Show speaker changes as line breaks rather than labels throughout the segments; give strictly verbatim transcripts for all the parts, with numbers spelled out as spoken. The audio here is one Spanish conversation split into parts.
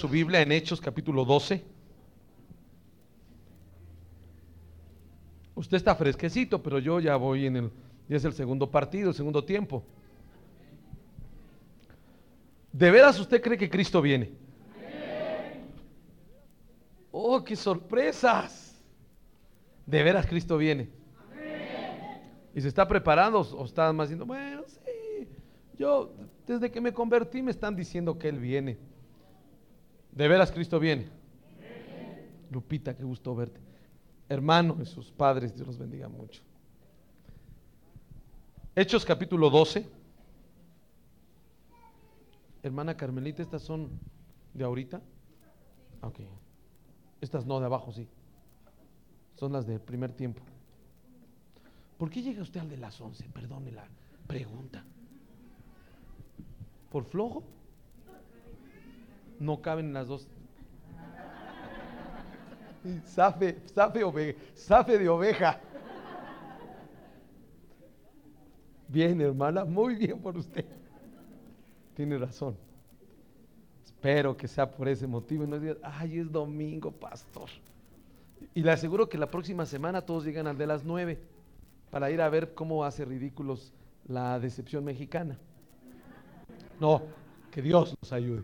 su Biblia en Hechos capítulo doce. Usted está fresquecito, pero yo ya voy en el, ya es el segundo partido, el segundo tiempo. ¿De veras usted cree que Cristo viene? ¡Oh, qué sorpresas! ¿De veras Cristo viene? ¿Y se está preparando o está más diciendo, bueno, sí, yo desde que me convertí me están diciendo que Él viene? ¿De veras Cristo viene? Lupita, qué gusto verte. Hermano y sus padres, Dios los bendiga mucho. Hechos capítulo doce. Hermana Carmelita, ¿estas son de ahorita? Ok. Estas no, de abajo sí. Son las del primer tiempo. ¿Por qué llega usted al de las once? Perdone la pregunta. ¿Por flojo? No caben las dos. Safe, safe, ove, safe de oveja. Bien, hermana, muy bien por usted. Tiene razón. Espero que sea por ese motivo y no digan, ay, es domingo, pastor. Y le aseguro que la próxima semana todos llegan al de las nueve para ir a ver cómo hace ridículos la decepción mexicana. No, que Dios nos ayude.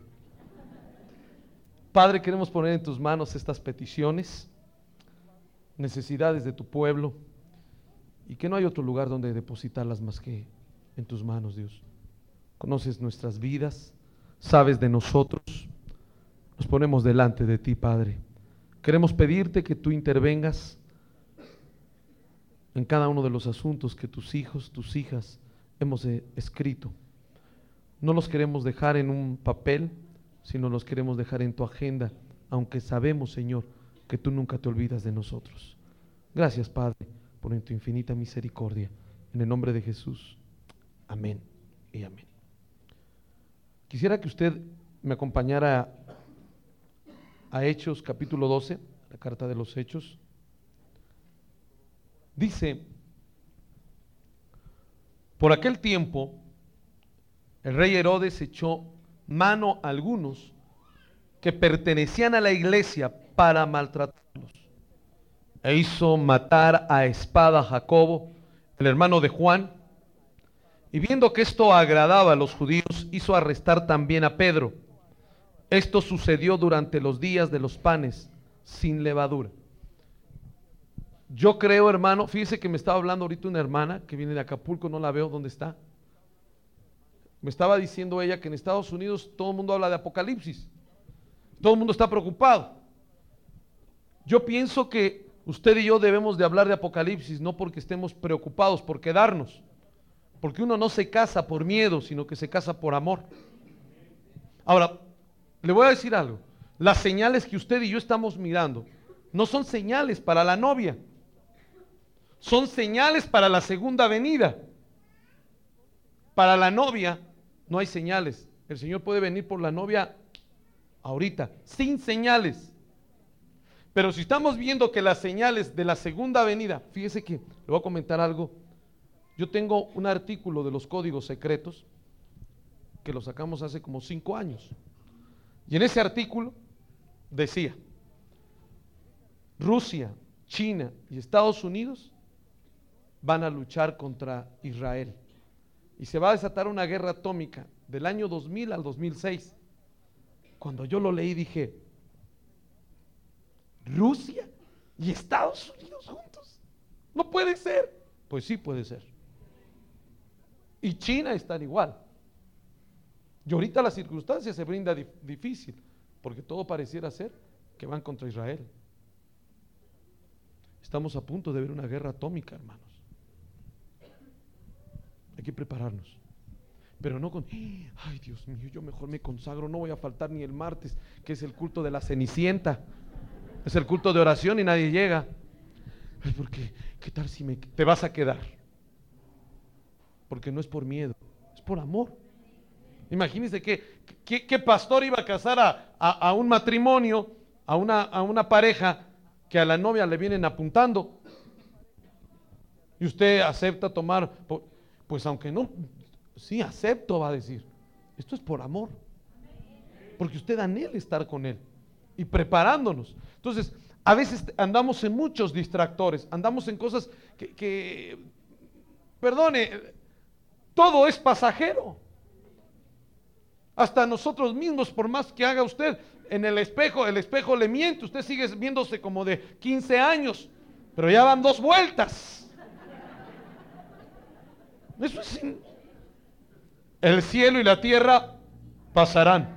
Padre, queremos poner en tus manos estas peticiones, necesidades de tu pueblo, y que no hay otro lugar donde depositarlas más que en tus manos, Dios. Conoces nuestras vidas, sabes de nosotros, nos ponemos delante de ti, Padre. Queremos pedirte que tú intervengas en cada uno de los asuntos que tus hijos, tus hijas hemos eh, escrito. No los queremos dejar en un papel, sino los queremos dejar en tu agenda, aunque sabemos, Señor, que tú nunca te olvidas de nosotros. Gracias, Padre, por en tu infinita misericordia. En el nombre de Jesús. Amén y amén. Quisiera que usted me acompañara a Hechos capítulo doce, la carta de los Hechos. Dice, por aquel tiempo, el rey Herodes echó mano a algunos que pertenecían a la iglesia para maltratarlos, e hizo matar a espada a Jacobo, el hermano de Juan, y viendo que esto agradaba a los judíos, hizo arrestar también a Pedro. Esto sucedió durante los días de los panes sin levadura. Yo creo, hermano, fíjese que me estaba hablando ahorita una hermana que viene de Acapulco, no la veo, ¿dónde está? Me estaba diciendo ella que en Estados Unidos todo el mundo habla de Apocalipsis, todo el mundo está preocupado. Yo pienso que usted y yo debemos de hablar de Apocalipsis, no porque estemos preocupados por quedarnos, porque uno no se casa por miedo, sino que se casa por amor. Ahora, le voy a decir algo, las señales que usted y yo estamos mirando no son señales para la novia, son señales para la segunda venida. Para la novia no hay señales. El Señor puede venir por la novia ahorita, sin señales. Pero si estamos viendo que las señales de la segunda venida, fíjese que le voy a comentar algo. Yo tengo un artículo de los códigos secretos que lo sacamos hace como cinco años. Y en ese artículo decía, Rusia, China y Estados Unidos van a luchar contra Israel. Y se va a desatar una guerra atómica del año dos mil al dos mil seis. Cuando yo lo leí dije, ¿Rusia y Estados Unidos juntos? No puede ser. Pues sí puede ser. Y China están igual. Y ahorita la circunstancia se brinda dif- difícil, porque todo pareciera ser que van contra Israel. Estamos a punto de ver una guerra atómica, hermanos. Hay que prepararnos, pero no con, ay Dios mío, yo mejor me consagro, no voy a faltar ni el martes, que es el culto de la Cenicienta, es el culto de oración y nadie llega. Ay, porque, ¿qué tal si me, te vas a quedar? Porque no es por miedo, es por amor. Imagínense que, que, que pastor iba a casar a, a, a un matrimonio, a una, a una pareja que a la novia le vienen apuntando, y usted acepta tomar, pues aunque no, sí acepto, va a decir, esto es por amor. Porque usted anhela estar con Él y preparándonos. Entonces, a veces andamos en muchos distractores, andamos en cosas que, que perdone, todo es pasajero. Hasta nosotros mismos, por más que haga usted en el espejo, el espejo le miente, usted sigue viéndose como de quince años, pero ya van dos vueltas. Eso es in... El cielo y la tierra pasarán,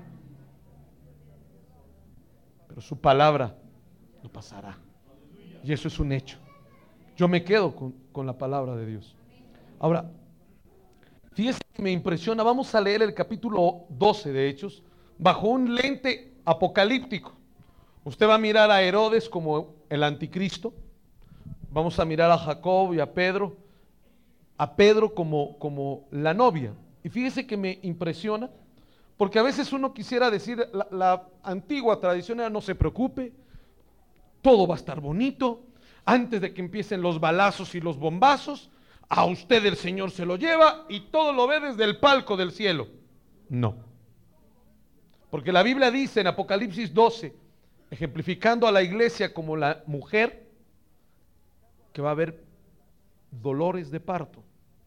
pero su palabra no pasará. Y eso es un hecho. Yo me quedo con, con la palabra de Dios. Ahora, fíjese que me impresiona, vamos a leer el capítulo doce de Hechos, bajo un lente apocalíptico. Usted va a mirar a Herodes como el anticristo, vamos a mirar a Jacob y a Pedro, a Pedro como, como la novia. Y fíjese que me impresiona, porque a veces uno quisiera decir, la, la antigua tradición era: no se preocupe, todo va a estar bonito, antes de que empiecen los balazos y los bombazos, a usted el Señor se lo lleva y todo lo ve desde el palco del cielo. No, porque la Biblia dice en Apocalipsis doce, ejemplificando a la iglesia como la mujer, que va a haber dolores de parto.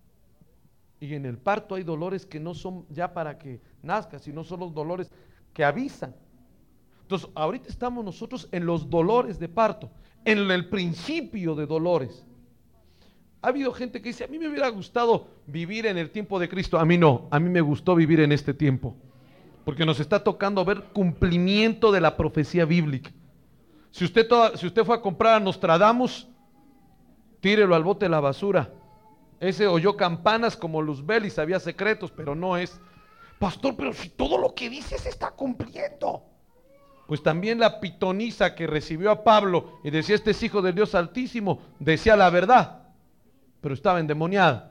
Y en el parto hay dolores que no son ya para que nazca, sino son los dolores que avisan. Entonces, ahorita estamos nosotros en los dolores de parto, en el principio de dolores. Ha habido gente que dice: a mí me hubiera gustado vivir en el tiempo de Cristo. A mí no, a mí me gustó vivir en este tiempo, porque nos está tocando ver cumplimiento de la profecía bíblica. Si usted, toda, si usted fue a comprar a Nostradamus, tírelo al bote de la basura. Ese oyó campanas como Luzbel y sabía secretos, pero no es. Pastor, pero si todo lo que dice se está cumpliendo. Pues también la pitonisa que recibió a Pablo y decía: este es hijo del Dios Altísimo, decía la verdad, pero estaba endemoniada.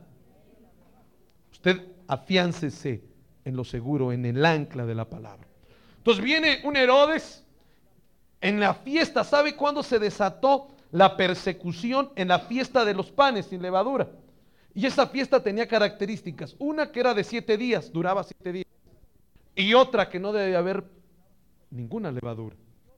Usted afiáncese en lo seguro, en el ancla de la palabra. Entonces viene un Herodes en la fiesta. ¿Sabe cuándo se desató la persecución? En la fiesta de los panes sin levadura. Y esa fiesta tenía características. Una que era de siete días, duraba siete días. Y otra que no debe haber ninguna levadura.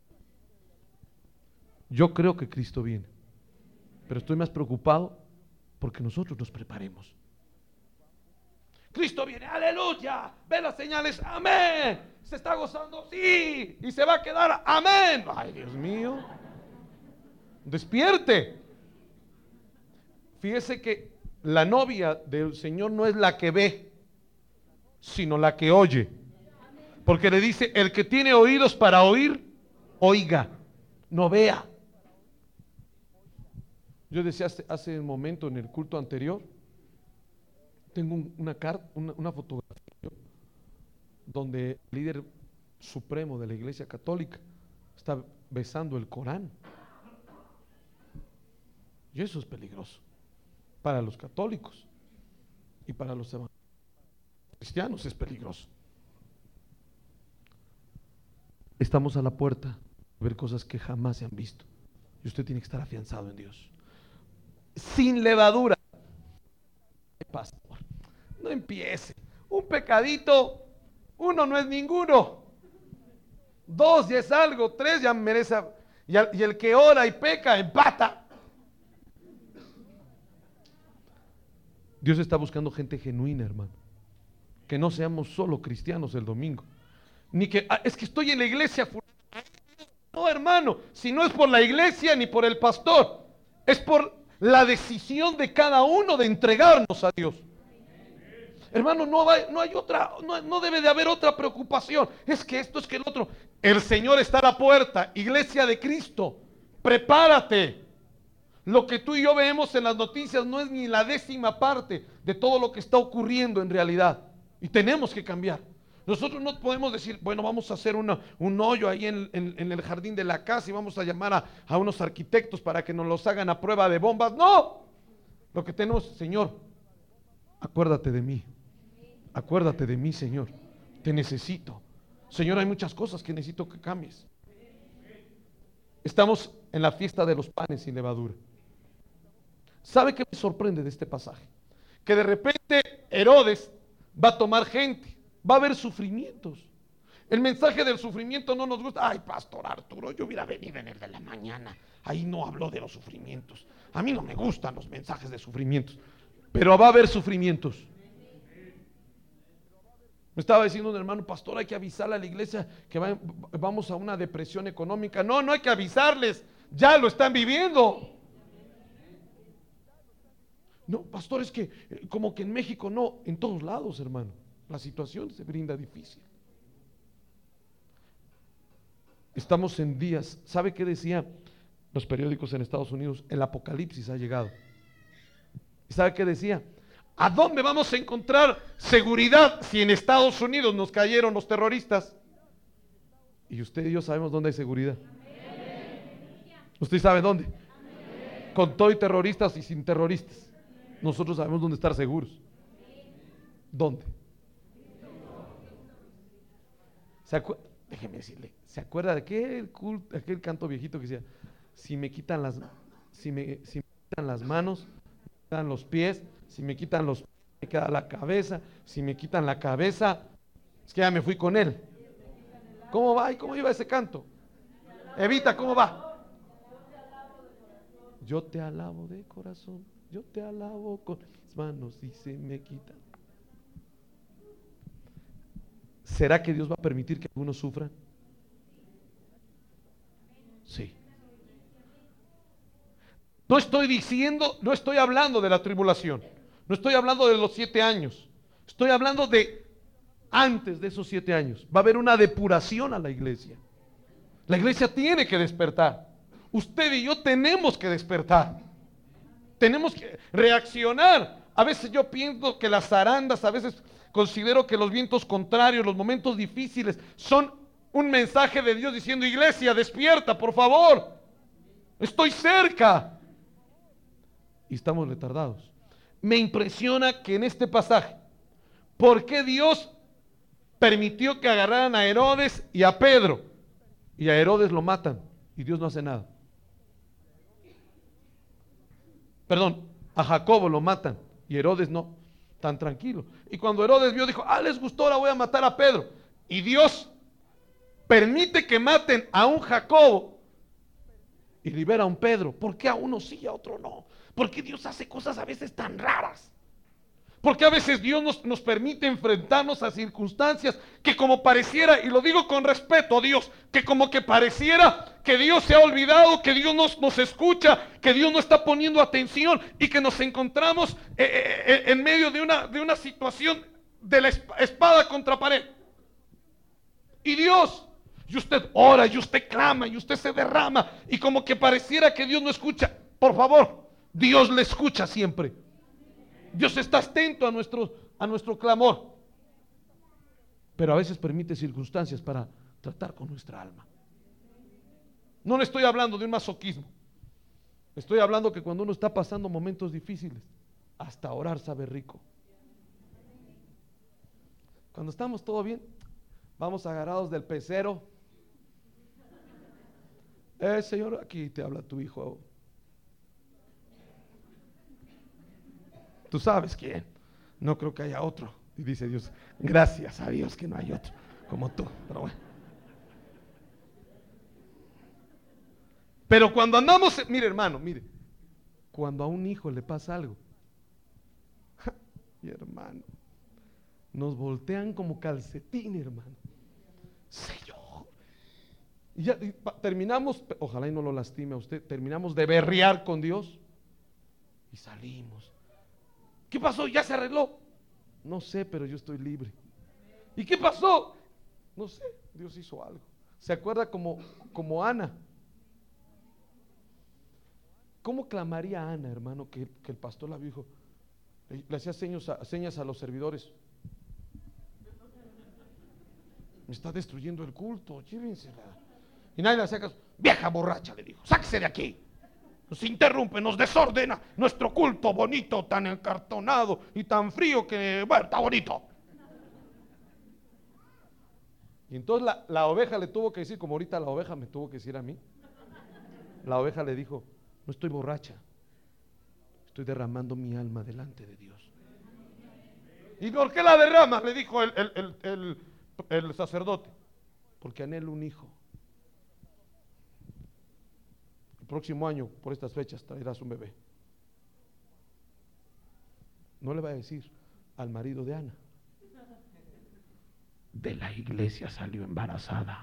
Yo creo que Cristo viene, pero estoy más preocupado porque nosotros nos preparemos. Cristo viene, aleluya, ve las señales, amén. Se está gozando, sí, y se va a quedar, amén. Ay, Dios mío, despierte. Fíjese que la novia del Señor no es la que ve, sino la que oye. Porque le dice: el que tiene oídos para oír, oiga, no vea. Yo decía hace, hace un momento en el culto anterior, tengo un, una, carta, una, una fotografía donde el líder supremo de la Iglesia Católica está besando el Corán. Y eso es peligroso para los católicos y para los cristianos es peligroso. Estamos a la puerta de ver cosas que jamás se han visto, y usted tiene que estar afianzado en Dios. Sin levadura. Pastor, no empiece. Un pecadito, uno no es ninguno. Dos ya es algo, tres ya merece. Y el, y el que ora y peca empata. Dios está buscando gente genuina, hermano. Que no seamos solo cristianos el domingo. Ni que, ah, es que estoy en la iglesia. No, hermano, si no es por la iglesia ni por el pastor, es por la decisión de cada uno de entregarnos a Dios. Hermano, no, va, no hay otra, no, no debe de haber otra preocupación. Es que esto, es que el otro. El Señor está a la puerta, iglesia de Cristo. Prepárate. Lo que tú y yo vemos en las noticias no es ni la décima parte de todo lo que está ocurriendo en realidad. Y tenemos que cambiar. Nosotros no podemos decir: bueno, vamos a hacer una, un hoyo ahí en, en, en el jardín de la casa y vamos a llamar a, a unos arquitectos para que nos los hagan a prueba de bombas. No. Lo que tenemos: Señor, acuérdate de mí. Acuérdate de mí, Señor. Te necesito. Señor, hay muchas cosas que necesito que cambies. Estamos en la fiesta de los panes sin levadura. ¿Sabe qué me sorprende de este pasaje? Que de repente Herodes va a tomar gente, va a haber sufrimientos. El mensaje del sufrimiento no nos gusta. Ay, pastor Arturo, yo hubiera venido en el de la mañana. Ahí no habló de los sufrimientos. A mí no me gustan los mensajes de sufrimientos. Pero va a haber sufrimientos. Me estaba diciendo un hermano, pastor, hay que avisarle a la iglesia que va, vamos a una depresión económica. No, no hay que avisarles. Ya lo están viviendo. No, pastor, es que eh, como que en México no, en todos lados, hermano, la situación se brinda difícil. Estamos en días, ¿sabe qué decía los periódicos en Estados Unidos? El apocalipsis ha llegado. ¿Y sabe qué decía? ¿A dónde vamos a encontrar seguridad si en Estados Unidos nos cayeron los terroristas? Y usted y yo sabemos dónde hay seguridad. ¿Usted sabe dónde? Con todo y terroristas y sin terroristas. Nosotros sabemos dónde estar seguros. ¿Dónde? ¿Se acuerda? Déjeme decirle, ¿se acuerda de aquel, culto, aquel canto viejito que decía, si me quitan las, si me, si me quitan las manos, me quitan los pies, si me quitan los pies, me queda la cabeza, si me quitan la cabeza, es que ya me fui con él. ¿Cómo va? ¿Y cómo iba ese canto? Evita, ¿cómo va? Yo te alabo de corazón, yo te alabo con las manos y se me quitan. ¿Será que Dios va a permitir que algunos sufran? Sí. No estoy diciendo, no estoy hablando de la tribulación, no estoy hablando de los siete años, estoy hablando de antes de esos siete años. Va a haber una depuración a la iglesia. La iglesia tiene que despertar. Usted y yo tenemos que despertar. Tenemos que reaccionar. A veces yo pienso que las zarandas, a veces considero que los vientos contrarios, los momentos difíciles son un mensaje de Dios diciendo, iglesia, despierta, por favor. Estoy cerca. Y estamos retardados. Me impresiona que en este pasaje, ¿por qué Dios permitió que agarraran a Herodes y a Pedro? Y a Herodes lo matan y Dios no hace nada. Perdón, a Jacobo lo matan y Herodes no, tan tranquilo. Y cuando Herodes vio, dijo, ah, les gustó, ahora voy a matar a Pedro. Y Dios permite que maten a un Jacobo y libera a un Pedro. ¿Por qué a uno sí y a otro no? Porque Dios hace cosas a veces tan raras. Porque a veces Dios nos, nos permite enfrentarnos a circunstancias que como pareciera, y lo digo con respeto a Dios, que como que pareciera que Dios se ha olvidado, que Dios nos, nos escucha, que Dios no está poniendo atención y que nos encontramos eh, eh, en medio de una, de una situación de la espada contra pared. Y Dios, y usted ora, y usted clama, y usted se derrama, y como que pareciera que Dios no escucha. Por favor, Dios le escucha siempre. Dios está atento a nuestro, a nuestro clamor, pero a veces permite circunstancias para tratar con nuestra alma. No le estoy hablando de un masoquismo, estoy hablando que cuando uno está pasando momentos difíciles, hasta orar sabe rico. Cuando estamos todo bien, vamos agarrados del pecero. Eh, Señor, aquí te habla tu hijo. Tú sabes quién. No creo que haya otro. Y dice Dios, gracias a Dios que no hay otro como tú. Pero bueno. Pero cuando andamos, mire hermano, mire, cuando a un hijo le pasa algo, mi hermano, nos voltean como calcetín, hermano. Señor. Y ya y pa, terminamos, ojalá y no lo lastime a usted, terminamos de berrear con Dios y salimos. ¿Qué pasó? ¿Ya se arregló? No sé, pero yo estoy libre. ¿Y qué pasó? No sé, Dios hizo algo. ¿Se acuerda como, como Ana? ¿Cómo clamaría Ana, hermano, que, que el pastor la dijo? Le, le hacía señas a, señas a los servidores. Me está destruyendo el culto, llévensela. Y nadie le hacía caso. Vieja borracha, le dijo, sáquese de aquí. Nos interrumpe, nos desordena nuestro culto bonito, tan encartonado y tan frío que, bueno, está bonito. Y entonces la, la oveja le tuvo que decir, como ahorita la oveja me tuvo que decir a mí. La oveja le dijo, no estoy borracha, estoy derramando mi alma delante de Dios. ¿Y por qué la derramas? Le dijo el, el, el, el, el sacerdote. porque anhelo un hijo. El próximo año, por estas fechas, traerás un bebé. No le va a decir al marido de Ana: de la iglesia salió embarazada.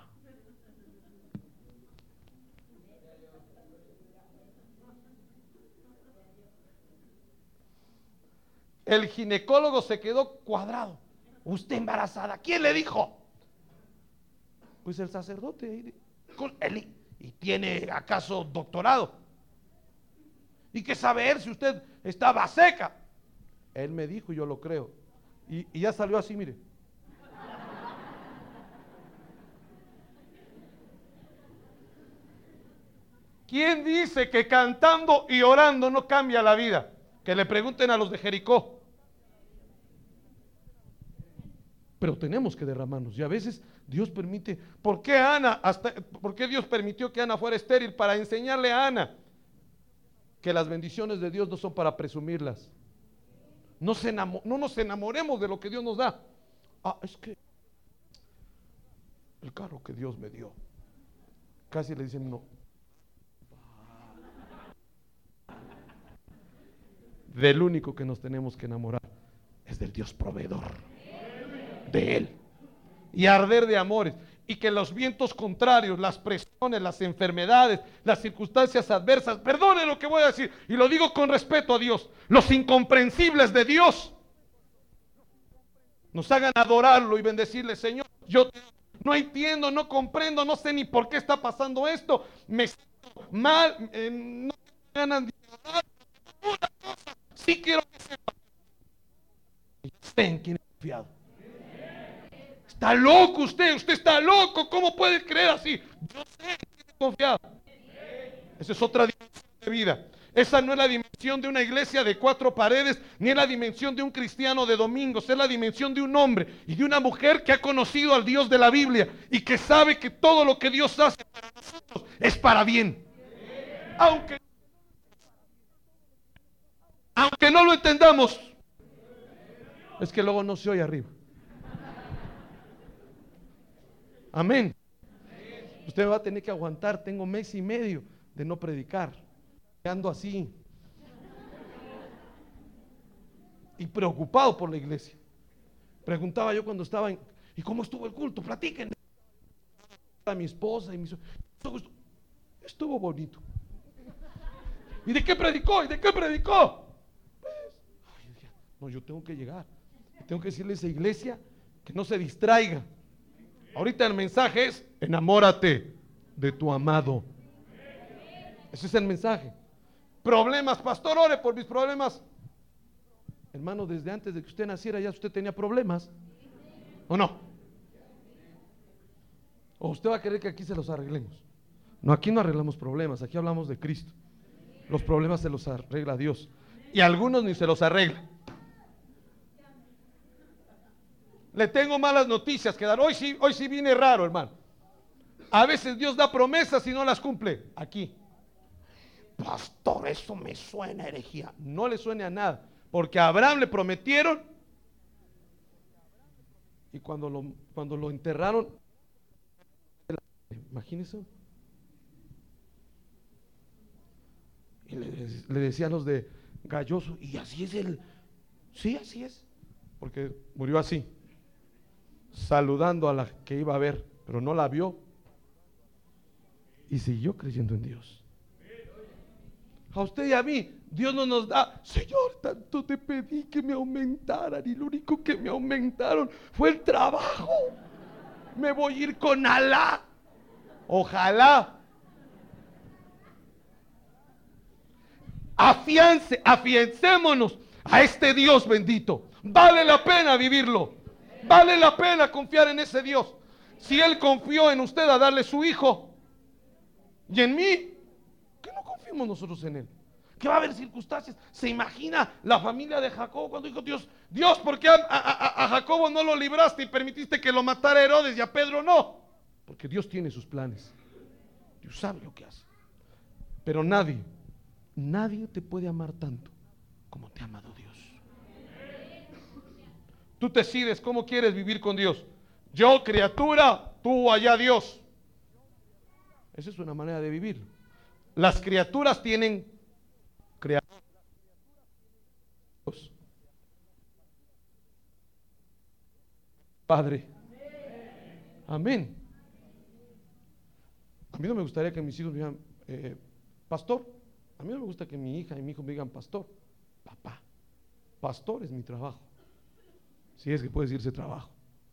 El ginecólogo se quedó cuadrado. ¿Usted embarazada? ¿Quién le dijo? Pues el sacerdote. ¿Y tiene acaso doctorado? ¿Y qué sabe él si usted estaba seca? Él me dijo y yo lo creo. Y, y ya salió así, mire. ¿Quién dice que cantando y orando no cambia la vida? Que le pregunten a los de Jericó. Pero tenemos que derramarnos. Y a veces Dios permite. ¿Por qué Ana, hasta, por qué Dios permitió que Ana fuera estéril? Para enseñarle a Ana que las bendiciones de Dios no son para presumirlas. No, se enamor, no nos enamoremos de lo que Dios nos da. Ah, es que el carro que Dios me dio. Casi le dicen no. Del único que nos tenemos que enamorar es del Dios proveedor, de Él, y arder de amores, y que los vientos contrarios, las presiones, las enfermedades, las circunstancias adversas, perdone lo que voy a decir, y lo digo con respeto a Dios, los incomprensibles de Dios, nos hagan adorarlo y bendecirle. Señor, yo no entiendo, no comprendo, no sé ni por qué está pasando esto, me siento mal, eh, no me ganan de hablar, una cosa sí quiero que sepa: usted en quien es confiado. Está loco usted, usted está loco, ¿cómo puede creer así? Yo sé en quién es confiado. Esa es otra dimensión de vida. Esa no es la dimensión de una iglesia de cuatro paredes, ni es la dimensión de un cristiano de domingos, es la dimensión de un hombre y de una mujer que ha conocido al Dios de la Biblia y que sabe que todo lo que Dios hace para nosotros es para bien. Aunque Aunque no lo entendamos, es que luego no se oye arriba. Amén. Usted va a tener que aguantar. Tengo mes y medio de no predicar. Ando así y preocupado por la iglesia. Preguntaba yo cuando estaba en, ¿y cómo estuvo el culto? Platíquenme. A mi esposa y mi esposa. Estuvo bonito. ¿Y de qué predicó? ¿Y de qué predicó? No, yo tengo que llegar. Tengo que decirle a esa iglesia que no se distraiga. Ahorita el mensaje es: enamórate de tu amado. Ese es el mensaje. Problemas, pastor, ore por mis problemas. Hermano, desde antes de que usted naciera ya usted tenía problemas, ¿o no? ¿O usted va a querer que aquí se los arreglemos? No, aquí no arreglamos problemas, aquí hablamos de Cristo. Los problemas se los arregla Dios, y algunos ni se los arregla. Le tengo malas noticias que dar. Hoy sí, hoy sí viene raro, hermano. A veces Dios da promesas y no las cumple. Aquí. Pastor, eso me suena a herejía. No le suene a nada, porque a Abraham le prometieron, y cuando lo, cuando lo enterraron, imagínense, y le, le decían los de Galloso, y así es el, sí, así es, porque murió así, saludando a la que iba a ver, pero no la vio, y siguió creyendo en Dios. A usted y a mí, Dios no nos da: Señor, tanto te pedí que me aumentaran, y lo único que me aumentaron fue el trabajo. Me voy a ir con Alá. Ojalá. Afiance, afiancémonos a este Dios bendito. Vale la pena vivirlo. Vale la pena confiar en ese Dios. Si Él confió en usted a darle su hijo, y en mí, ¿qué no confiemos nosotros en Él? Que va a haber circunstancias. ¿Se imagina la familia de Jacobo cuando dijo Dios, Dios, ¿por qué a, a, a Jacobo no lo libraste y permitiste que lo matara Herodes y a Pedro no? Porque Dios tiene sus planes. Dios sabe lo que hace. Pero nadie, nadie te puede amar tanto como te ha amado Dios. Tú decides cómo quieres vivir con Dios. Yo, criatura, tú allá Dios. Esa es una manera de vivir. Las criaturas tienen creadores. Padre. Amén. A mí no me gustaría que mis hijos me digan eh, pastor. A mí no me gusta que mi hija y mi hijo me digan pastor. Papá. Pastor es mi trabajo. Si es que puede decirse trabajo.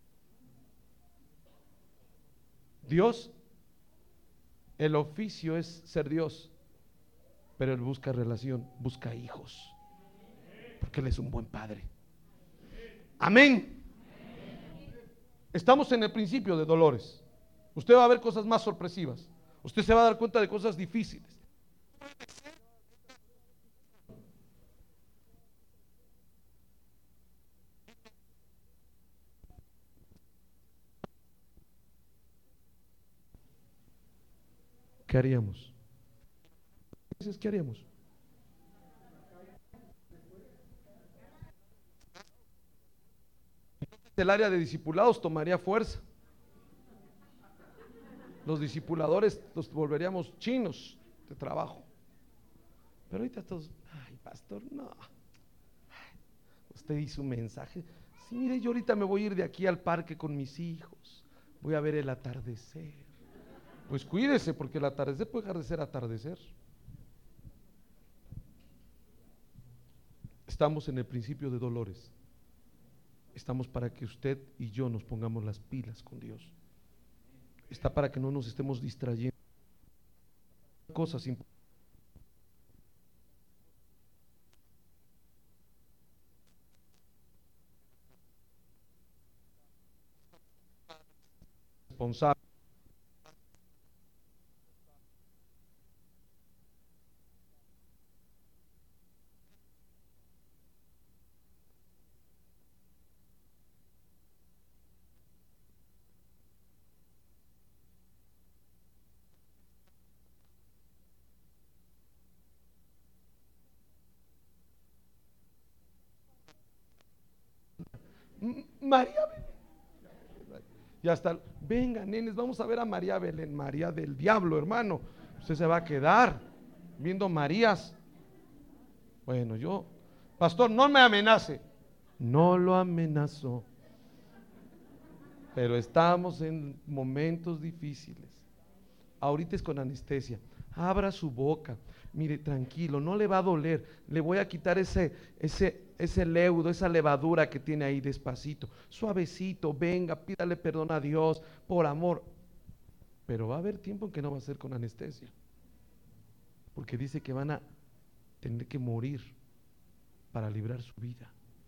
Dios, el oficio es ser Dios, pero Él busca relación, busca hijos, porque Él es un buen padre. Amén. Estamos en el principio de dolores. Usted va a ver cosas más sorpresivas. Usted se va a dar cuenta de cosas difíciles. ¿Qué haríamos? ¿Qué haríamos? El área de discipulados tomaría fuerza. Los discipuladores los volveríamos chinos de trabajo. Pero ahorita todos, ay, pastor, no. Usted hizo un mensaje. Sí, mire, yo ahorita me voy a ir de aquí al parque con mis hijos. Voy a ver el atardecer. Pues cuídese, porque el atardecer puede dejar de ser atardecer. Estamos en el principio de dolores. Estamos para que usted y yo nos pongamos las pilas con Dios. Está para que no nos estemos distrayendo. Cosas importantes. Responsable. María Belén. Ya está. Venga, nenes, vamos a ver a María Belén. María del diablo, hermano. Usted se va a quedar viendo Marías. Bueno, yo, pastor, no me amenace. No lo amenazó. Pero estamos en momentos difíciles. Ahorita es con anestesia. Abra su boca. Mire, tranquilo, no le va a doler. Le voy a quitar ese, ese, ese leudo, esa levadura que tiene ahí despacito. Suavecito, venga, pídale perdón a Dios por amor. Pero va a haber tiempo en que no va a ser con anestesia. Porque dice que van a tener que morir para librar su vida.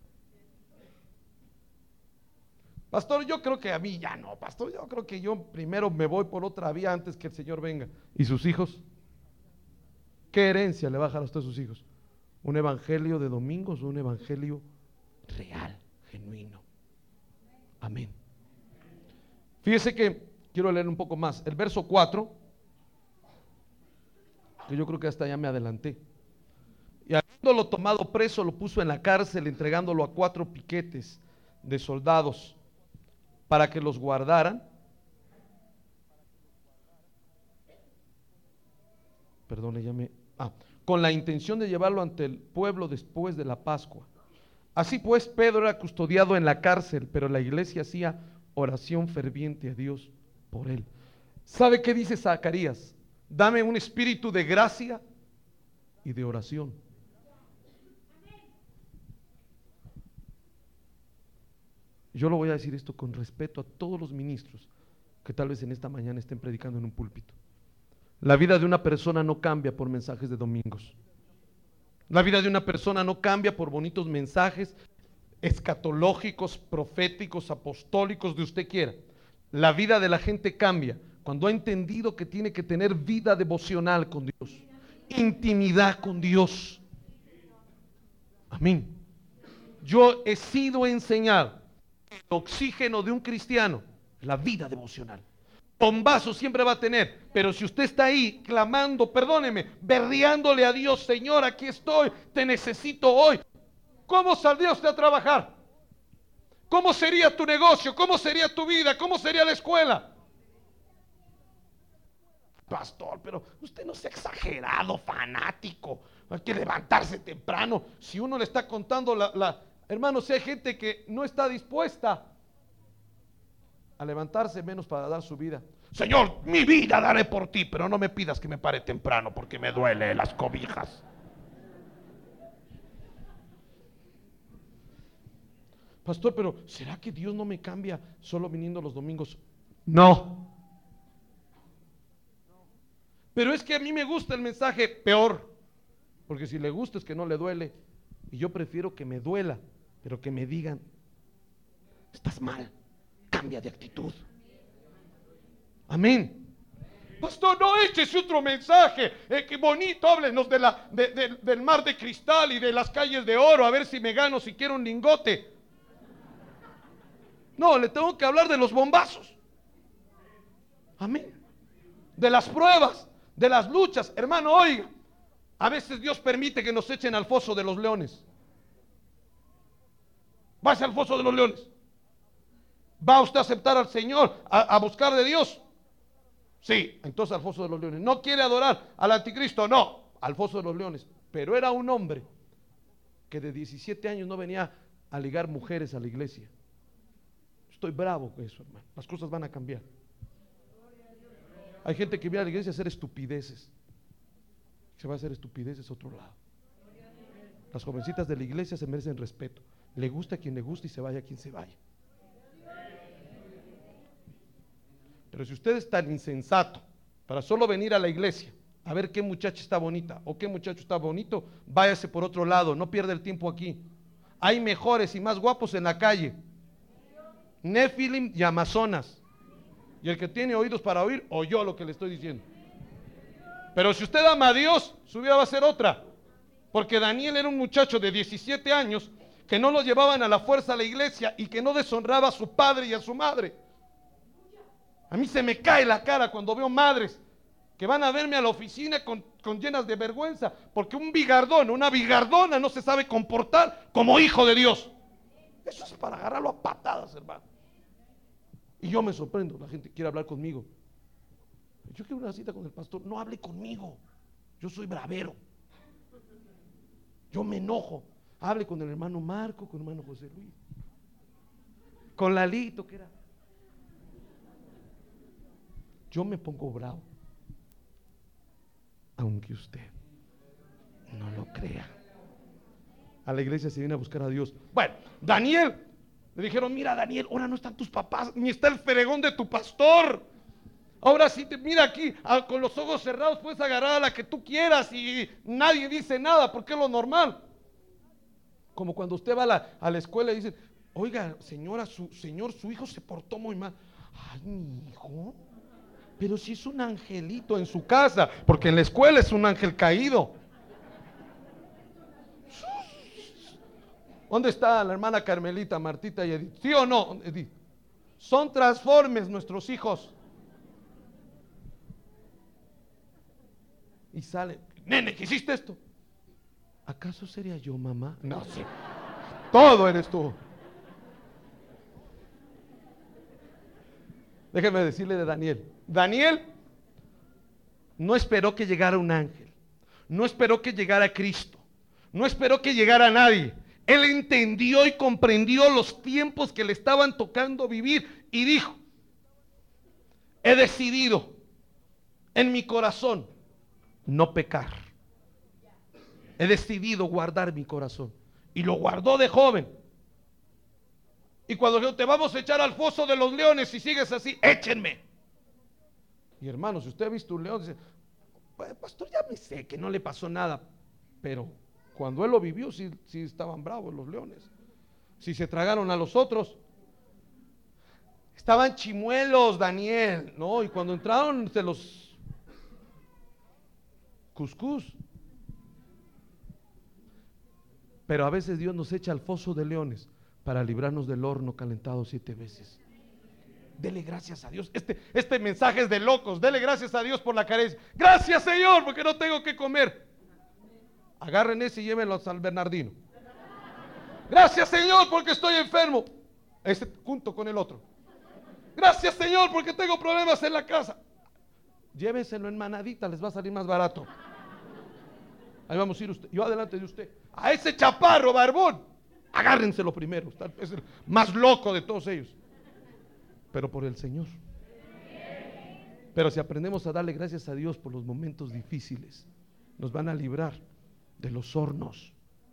Pastor, yo creo que a mí ya no, pastor, yo creo que yo primero me voy por otra vía antes que el Señor venga. ¿Y sus hijos? ¿Qué herencia le va a dejar a usted a sus hijos? ¿Un evangelio de domingos o un evangelio real, genuino? Amén. Fíjese que quiero leer un poco más. El verso cuatro, que yo creo que hasta ya me adelanté. Y habiéndolo tomado preso, lo puso en la cárcel, entregándolo a cuatro piquetes de soldados para que los guardaran. Perdón, ya me... Ah, con la intención de llevarlo ante el pueblo después de la Pascua. Así pues, Pedro era custodiado en la cárcel, pero la iglesia hacía oración ferviente a Dios por él. ¿Sabe qué dice Zacarías? Dame un espíritu de gracia y de oración. Yo lo voy a decir esto con respeto a todos los ministros que tal vez en esta mañana estén predicando en un púlpito. La vida de una persona no cambia por mensajes de domingos. La vida de una persona no cambia por bonitos mensajes escatológicos, proféticos, apostólicos, de usted quiera. La vida de la gente cambia cuando ha entendido que tiene que tener vida devocional con Dios, intimidad con Dios. Amén. Yo he sido enseñado que el oxígeno de un cristiano, la vida devocional. Bombazo siempre va a tener, pero si usted está ahí clamando, perdóneme, berreándole a Dios, Señor, aquí estoy, te necesito hoy. ¿Cómo saldría usted a trabajar? ¿Cómo sería tu negocio? ¿Cómo sería tu vida? ¿Cómo sería la escuela? Pastor, pero usted no sea exagerado, fanático. Hay que levantarse temprano. Si uno le está contando la, la... Hermano, si hay gente que no está dispuesta a levantarse, menos para dar su vida. Señor, mi vida daré por ti, pero no me pidas que me pare temprano porque me duele las cobijas. Pastor, pero ¿será que Dios no me cambia solo viniendo los domingos? No. Pero es que a mí me gusta el mensaje, peor. Porque si le gusta es que no le duele. Y yo prefiero que me duela, pero que me digan, estás mal, cambia de actitud. Amén. Pastor, no échese otro mensaje. Eh, qué bonito, háblenos de la, de, de, del mar de cristal y de las calles de oro, a ver si me gano, si quiero un lingote. No, le tengo que hablar de los bombazos. Amén. De las pruebas, de las luchas. Hermano, oiga, a veces Dios permite que nos echen al foso de los leones. Vaya al foso de los leones. ¿Va usted a aceptar al Señor, a, a buscar de Dios? Sí, entonces al foso de los leones. ¿No quiere adorar al anticristo? No, al foso de los leones. Pero era un hombre que de diecisiete años no venía a ligar mujeres a la iglesia. Estoy bravo con eso, hermano. Las cosas van a cambiar. Hay gente que viene a la iglesia a hacer estupideces. Se va a hacer estupideces a otro lado. Las jovencitas de la iglesia se merecen respeto. Le gusta a quien le guste y se vaya a quien se vaya. Pero si usted es tan insensato para solo venir a la iglesia a ver qué muchacha está bonita o qué muchacho está bonito, váyase por otro lado, no pierda el tiempo aquí. Hay mejores y más guapos en la calle. Nefilim y Amazonas. Y el que tiene oídos para oír, oyó lo que le estoy diciendo. Pero si usted ama a Dios, su vida va a ser otra. Porque Daniel era un muchacho de diecisiete años que no lo llevaban a la fuerza a la iglesia y que no deshonraba a su padre y a su madre. A mí se me cae la cara cuando veo madres que van a verme a la oficina con, con llenas de vergüenza porque un bigardón, una bigardona no se sabe comportar como hijo de Dios. Eso es para agarrarlo a patadas, hermano. Y yo me sorprendo, la gente quiere hablar conmigo. Yo quiero una cita con el pastor, no hable conmigo. Yo soy bravero. Yo me enojo. Hable con el hermano Marco, con el hermano José Luis. Con Lalito, que era. Yo me pongo bravo. Aunque usted no lo crea. A la iglesia se viene a buscar a Dios. Bueno, Daniel, le dijeron, mira Daniel, ahora no están tus papás, ni está el fregón de tu pastor. Ahora sí, te, mira aquí, a, con los ojos cerrados puedes agarrar a la que tú quieras y nadie dice nada, porque es lo normal. Como cuando usted va a la, a la escuela y dice, oiga, señora, su señor, su hijo se portó muy mal. Ay, mi hijo, pero si es un angelito en su casa, porque en la escuela es un ángel caído. ¿Dónde está la hermana Carmelita, Martita y Edith? ¿Sí o no, Edith? Son transformes nuestros hijos. Y sale, nene, ¿qué hiciste esto? ¿Acaso sería yo, mamá? No, sí. Todo eres tú. Déjeme decirle de Daniel. Daniel no esperó que llegara un ángel. No esperó que llegara Cristo. No esperó que llegara nadie. Él entendió y comprendió los tiempos que le estaban tocando vivir y dijo, he decidido en mi corazón no pecar. He decidido guardar mi corazón. Y lo guardó de joven. Y cuando dijo, te vamos a echar al foso de los leones si sigues así, échenme. Y hermano, si usted ha visto un león, dice, pastor, ya me sé que no le pasó nada, pero cuando él lo vivió, sí, sí estaban bravos los leones. Si se tragaron a los otros. Estaban chimuelos, Daniel, ¿no? Y cuando entraron se los cuscús. Pero a veces Dios nos echa al foso de leones para librarnos del horno calentado siete veces. Dele gracias a Dios. Este, este mensaje es de locos. Dele gracias a Dios por la carencia. Gracias, Señor, porque no tengo que comer. Agarren ese y llévenlos al Bernardino. Gracias, Señor, porque estoy enfermo. Ese junto con el otro. Gracias, Señor, porque tengo problemas en la casa. llévenselo en manadita, les va a salir más barato. Ahí vamos a ir usted, yo adelante de usted. A ese chaparro barbón, agárrenselo primero, es el más loco de todos ellos, pero por el Señor. Pero si aprendemos a darle gracias a Dios por los momentos difíciles, nos van a librar de los hornos.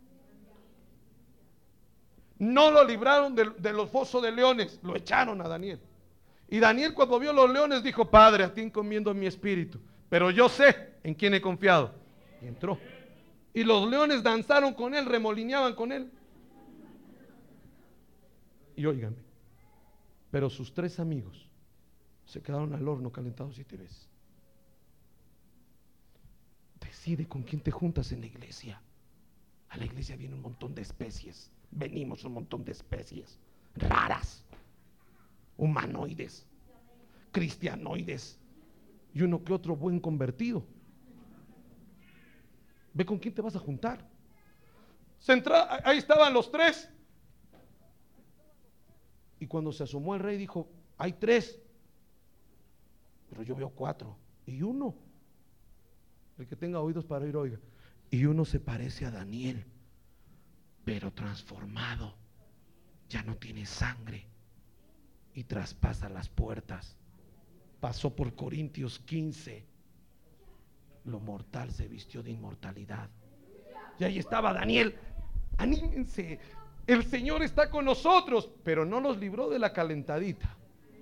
No lo libraron de, de los fosos de leones, lo echaron a Daniel. Y Daniel, cuando vio los leones, dijo: Padre, a ti encomiendo mi espíritu, pero yo sé en quién he confiado. Y entró. Y los leones danzaron con él, remolineaban con él. Y óigame, pero sus tres amigos se quedaron al horno calentados siete veces. Decide con quién te juntas en la iglesia. A la iglesia viene un montón de especies. Venimos un montón de especies raras, humanoides, cristianoides y uno que otro buen convertido. Ve con quién te vas a juntar. Se entra, ahí estaban los tres. Y cuando se asomó el rey dijo: hay tres, pero yo veo cuatro y uno. El que tenga oídos para oír, oiga. Y uno se parece a Daniel, pero transformado. Ya no tiene sangre y traspasa las puertas. Pasó por Corintios quince. Lo mortal se vistió de inmortalidad. Y ahí estaba Daniel. Anímense, el Señor está con nosotros, pero no nos libró de la calentadita.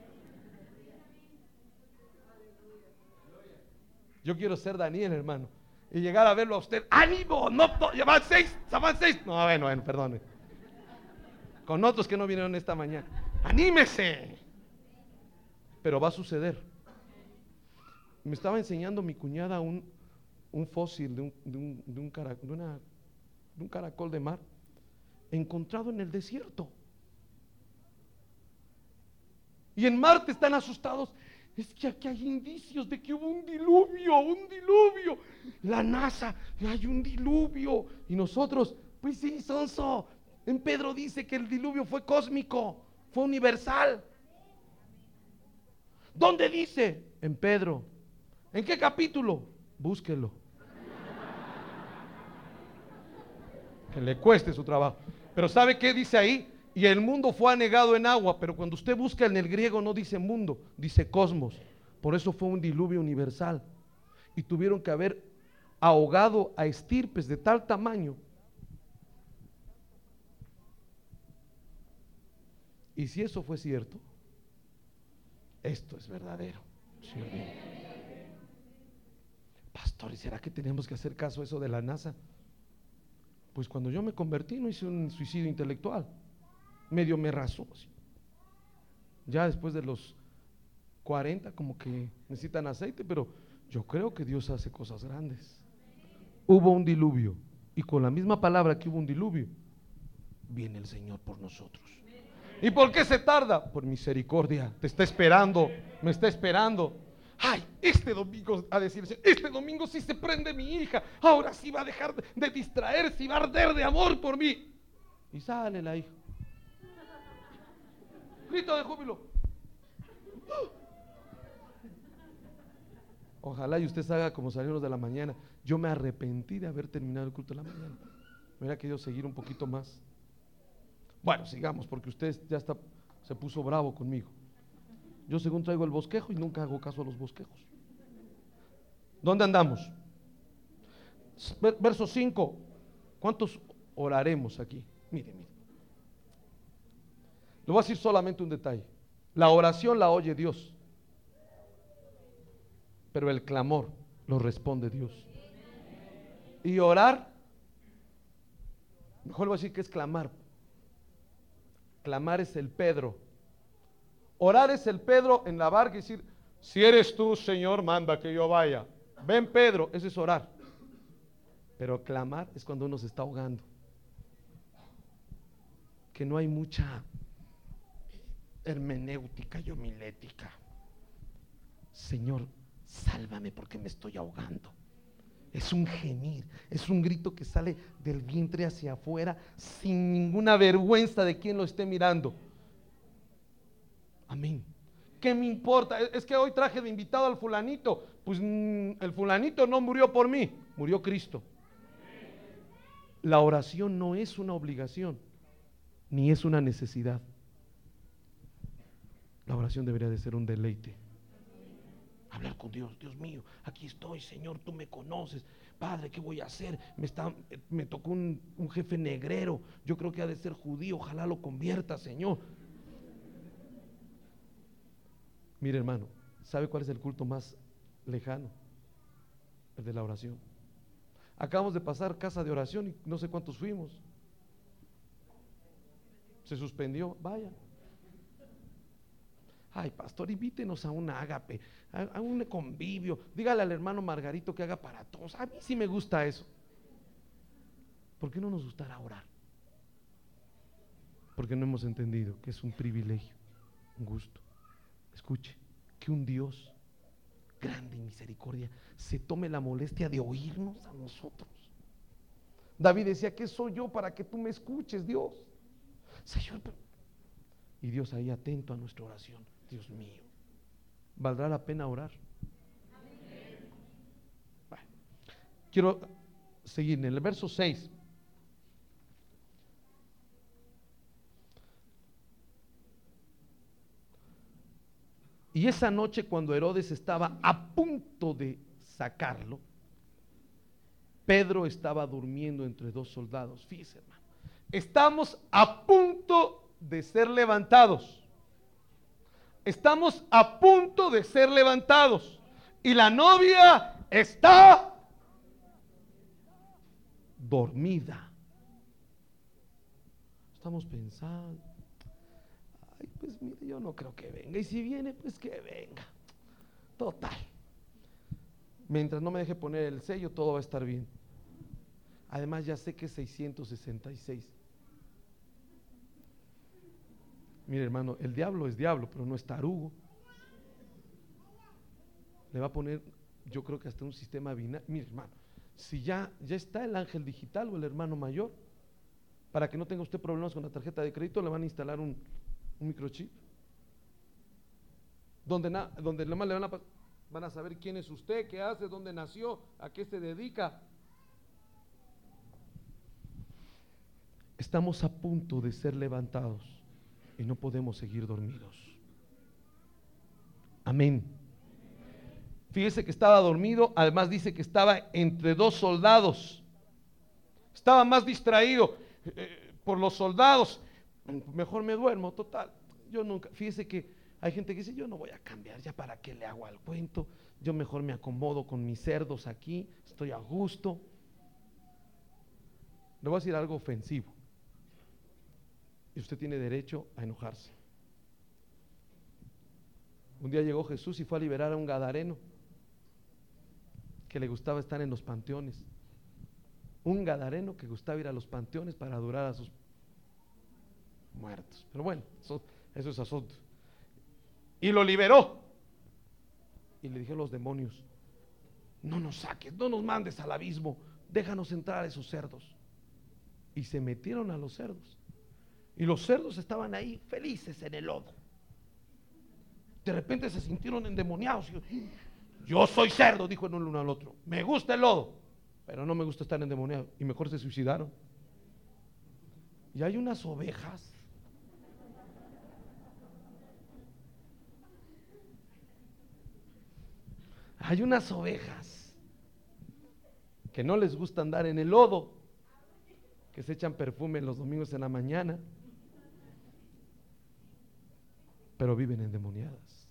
Yo quiero ser Daniel, hermano, y llegar a verlo a usted. ¡Ánimo! No, no, ya van seis, ya van seis. No, bueno, bueno, perdone. Con otros que no vinieron esta mañana. ¡Anímese! Pero va a suceder. Me estaba enseñando mi cuñada un, un fósil de un, de, un, de, un cara, de, una, de un caracol de mar encontrado en el desierto. Y en Marte están asustados. Es que aquí hay indicios de que hubo un diluvio, un diluvio. La NASA, hay un diluvio. Y nosotros, pues sí, sonso. En Pedro dice que el diluvio fue cósmico, fue universal. ¿Dónde dice? En Pedro. ¿En qué capítulo? Búsquelo. Que le cueste su trabajo. Pero ¿sabe qué dice ahí? Y el mundo fue anegado en agua, pero cuando usted busca en el griego no dice mundo, dice cosmos. Por eso fue un diluvio universal. Y tuvieron que haber ahogado a estirpes de tal tamaño. Y si eso fue cierto, esto es verdadero. ¿Sí? Pastor, ¿y será que tenemos que hacer caso a eso de la NASA? Pues cuando yo me convertí no hice un suicidio intelectual. Medio me rasó. Ya después de los cuarenta como que necesitan aceite, pero yo creo que Dios hace cosas grandes. Hubo un diluvio, y con la misma palabra que hubo un diluvio, viene el Señor por nosotros. ¿Y por qué se tarda? Por misericordia. Te está esperando, me está esperando. Ay, este domingo, a decirse, este domingo sí se prende mi hija, ahora sí va a dejar de, de distraerse y va a arder de amor por mí. Y sale la hija. Grito de júbilo. Ojalá y usted salga como salieron los de la mañana. Yo me arrepentí de haber terminado el culto de la mañana. Me hubiera querido seguir un poquito más. Bueno, sigamos, porque usted ya está, se puso bravo conmigo. Yo según traigo el bosquejo y nunca hago caso a los bosquejos. ¿Dónde andamos? Verso cinco. ¿Cuántos oraremos aquí? Mire, mire. Le voy a decir solamente un detalle. La oración la oye Dios, pero el clamor lo responde Dios. Y orar, mejor le voy a decir que es clamar. Clamar es el Pedro. Orar es el Pedro en la barca y decir: si eres tú, Señor, manda que yo vaya. Ven, Pedro, eso es orar. Pero clamar es cuando uno se está ahogando, que no hay mucha hermenéutica y homilética. Señor, sálvame porque me estoy ahogando. Es un gemir, es un grito que sale del vientre hacia afuera sin ninguna vergüenza de quien lo esté mirando. Amén. ¿Qué me importa? Es que hoy traje de invitado al fulanito. Pues mmm, el fulanito no murió por mí, murió Cristo. La oración no es una obligación, ni es una necesidad. La oración debería de ser un deleite. Hablar con Dios. Dios mío, aquí estoy, Señor, tú me conoces. Padre, ¿qué voy a hacer? Me, está, me tocó un, un jefe negrero. Yo creo que ha de ser judío. Ojalá lo convierta, Señor. Mire, hermano, ¿sabe cuál es el culto más lejano? El de la oración. Acabamos de pasar casa de oración y no sé cuántos fuimos. Se suspendió, vaya. Ay, pastor, invítenos a un ágape, a, a un convivio. Dígale al hermano Margarito que haga para todos. A mí sí me gusta eso. ¿Por qué no nos gustará orar? Porque no hemos entendido que es un privilegio, un gusto. Escuche, que un Dios grande y misericordia se tome la molestia de oírnos a nosotros. David decía, ¿qué soy yo para que tú me escuches, Dios? Señor, y Dios ahí atento a nuestra oración. Dios mío, ¿valdrá la pena orar? Bueno, quiero seguir en el verso seis. Y esa noche, cuando Herodes estaba a punto de sacarlo, Pedro estaba durmiendo entre dos soldados. Fíjese, hermano, estamos a punto de ser levantados. Estamos a punto de ser levantados. Y la novia está dormida. Estamos pensando, ay, pues mire, yo no creo que venga. Y si viene, pues que venga. Total. Mientras no me deje poner el sello, todo va a estar bien. Además, ya sé que es seiscientos sesenta y seis. Mire, hermano, el diablo es diablo, pero no es tarugo. Le va a poner, yo creo que hasta un sistema binario. Mire, hermano, si ya, ya está el ángel digital o el hermano mayor, para que no tenga usted problemas con la tarjeta de crédito, le van a instalar un, un microchip. Donde, na, donde nada más le van a, van a saber quién es usted, qué hace, dónde nació, a qué se dedica. Estamos a punto de ser levantados y no podemos seguir dormidos. Amén. Fíjese que estaba dormido, además dice que estaba entre dos soldados. Estaba más distraído eh, por los soldados. Mejor me duermo, total. Yo nunca, fíjese que hay gente que dice, yo no voy a cambiar, ya para qué le hago al cuento. Yo mejor me acomodo con mis cerdos aquí, estoy a gusto. Le voy a decir algo ofensivo. Y usted tiene derecho a enojarse. Un día llegó Jesús y fue a liberar a un gadareno que le gustaba estar en los panteones. Un gadareno que gustaba ir a los panteones para adorar a sus muertos. Pero bueno, eso, eso es asunto. Y lo liberó. Y le dijeron los demonios, no nos saques, no nos mandes al abismo, déjanos entrar a esos cerdos. Y se metieron a los cerdos. Y los cerdos estaban ahí felices en el lodo. De repente se sintieron endemoniados. Yo soy cerdo, dijo el uno al otro. Me gusta el lodo, pero no me gusta estar endemoniado. Y mejor se suicidaron. Y hay unas ovejas Hay unas ovejas que no les gusta andar en el lodo, que se echan perfume los domingos en la mañana, pero viven endemoniadas.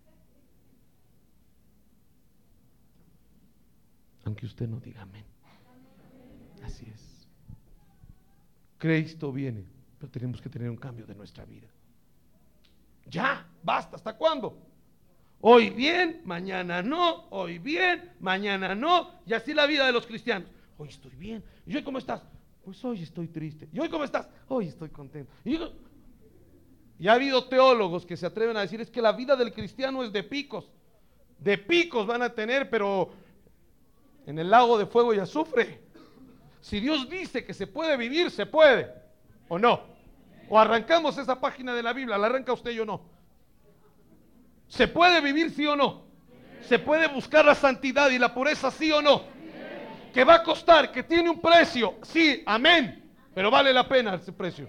Aunque usted no diga amén. Así es. Cristo viene, pero tenemos que tener un cambio de nuestra vida. Ya, basta, ¿hasta cuándo? Hoy bien, mañana no, hoy bien, mañana no, y así la vida de los cristianos. Hoy estoy bien, ¿y hoy cómo estás? Pues hoy estoy triste. ¿Y hoy cómo estás? Hoy estoy contento. Y, yo... y ha habido teólogos que se atreven a decir, es que la vida del cristiano es de picos. De picos van a tener, pero en el lago de fuego y azufre. Si Dios dice que se puede vivir, se puede, ¿o no? O arrancamos esa página de la Biblia, la arranca usted y yo no. ¿Se puede vivir sí o no? ¿Se puede buscar la santidad y la pureza sí o no? ¿Que va a costar? ¿Que tiene un precio? Sí, amén. Pero vale la pena ese precio.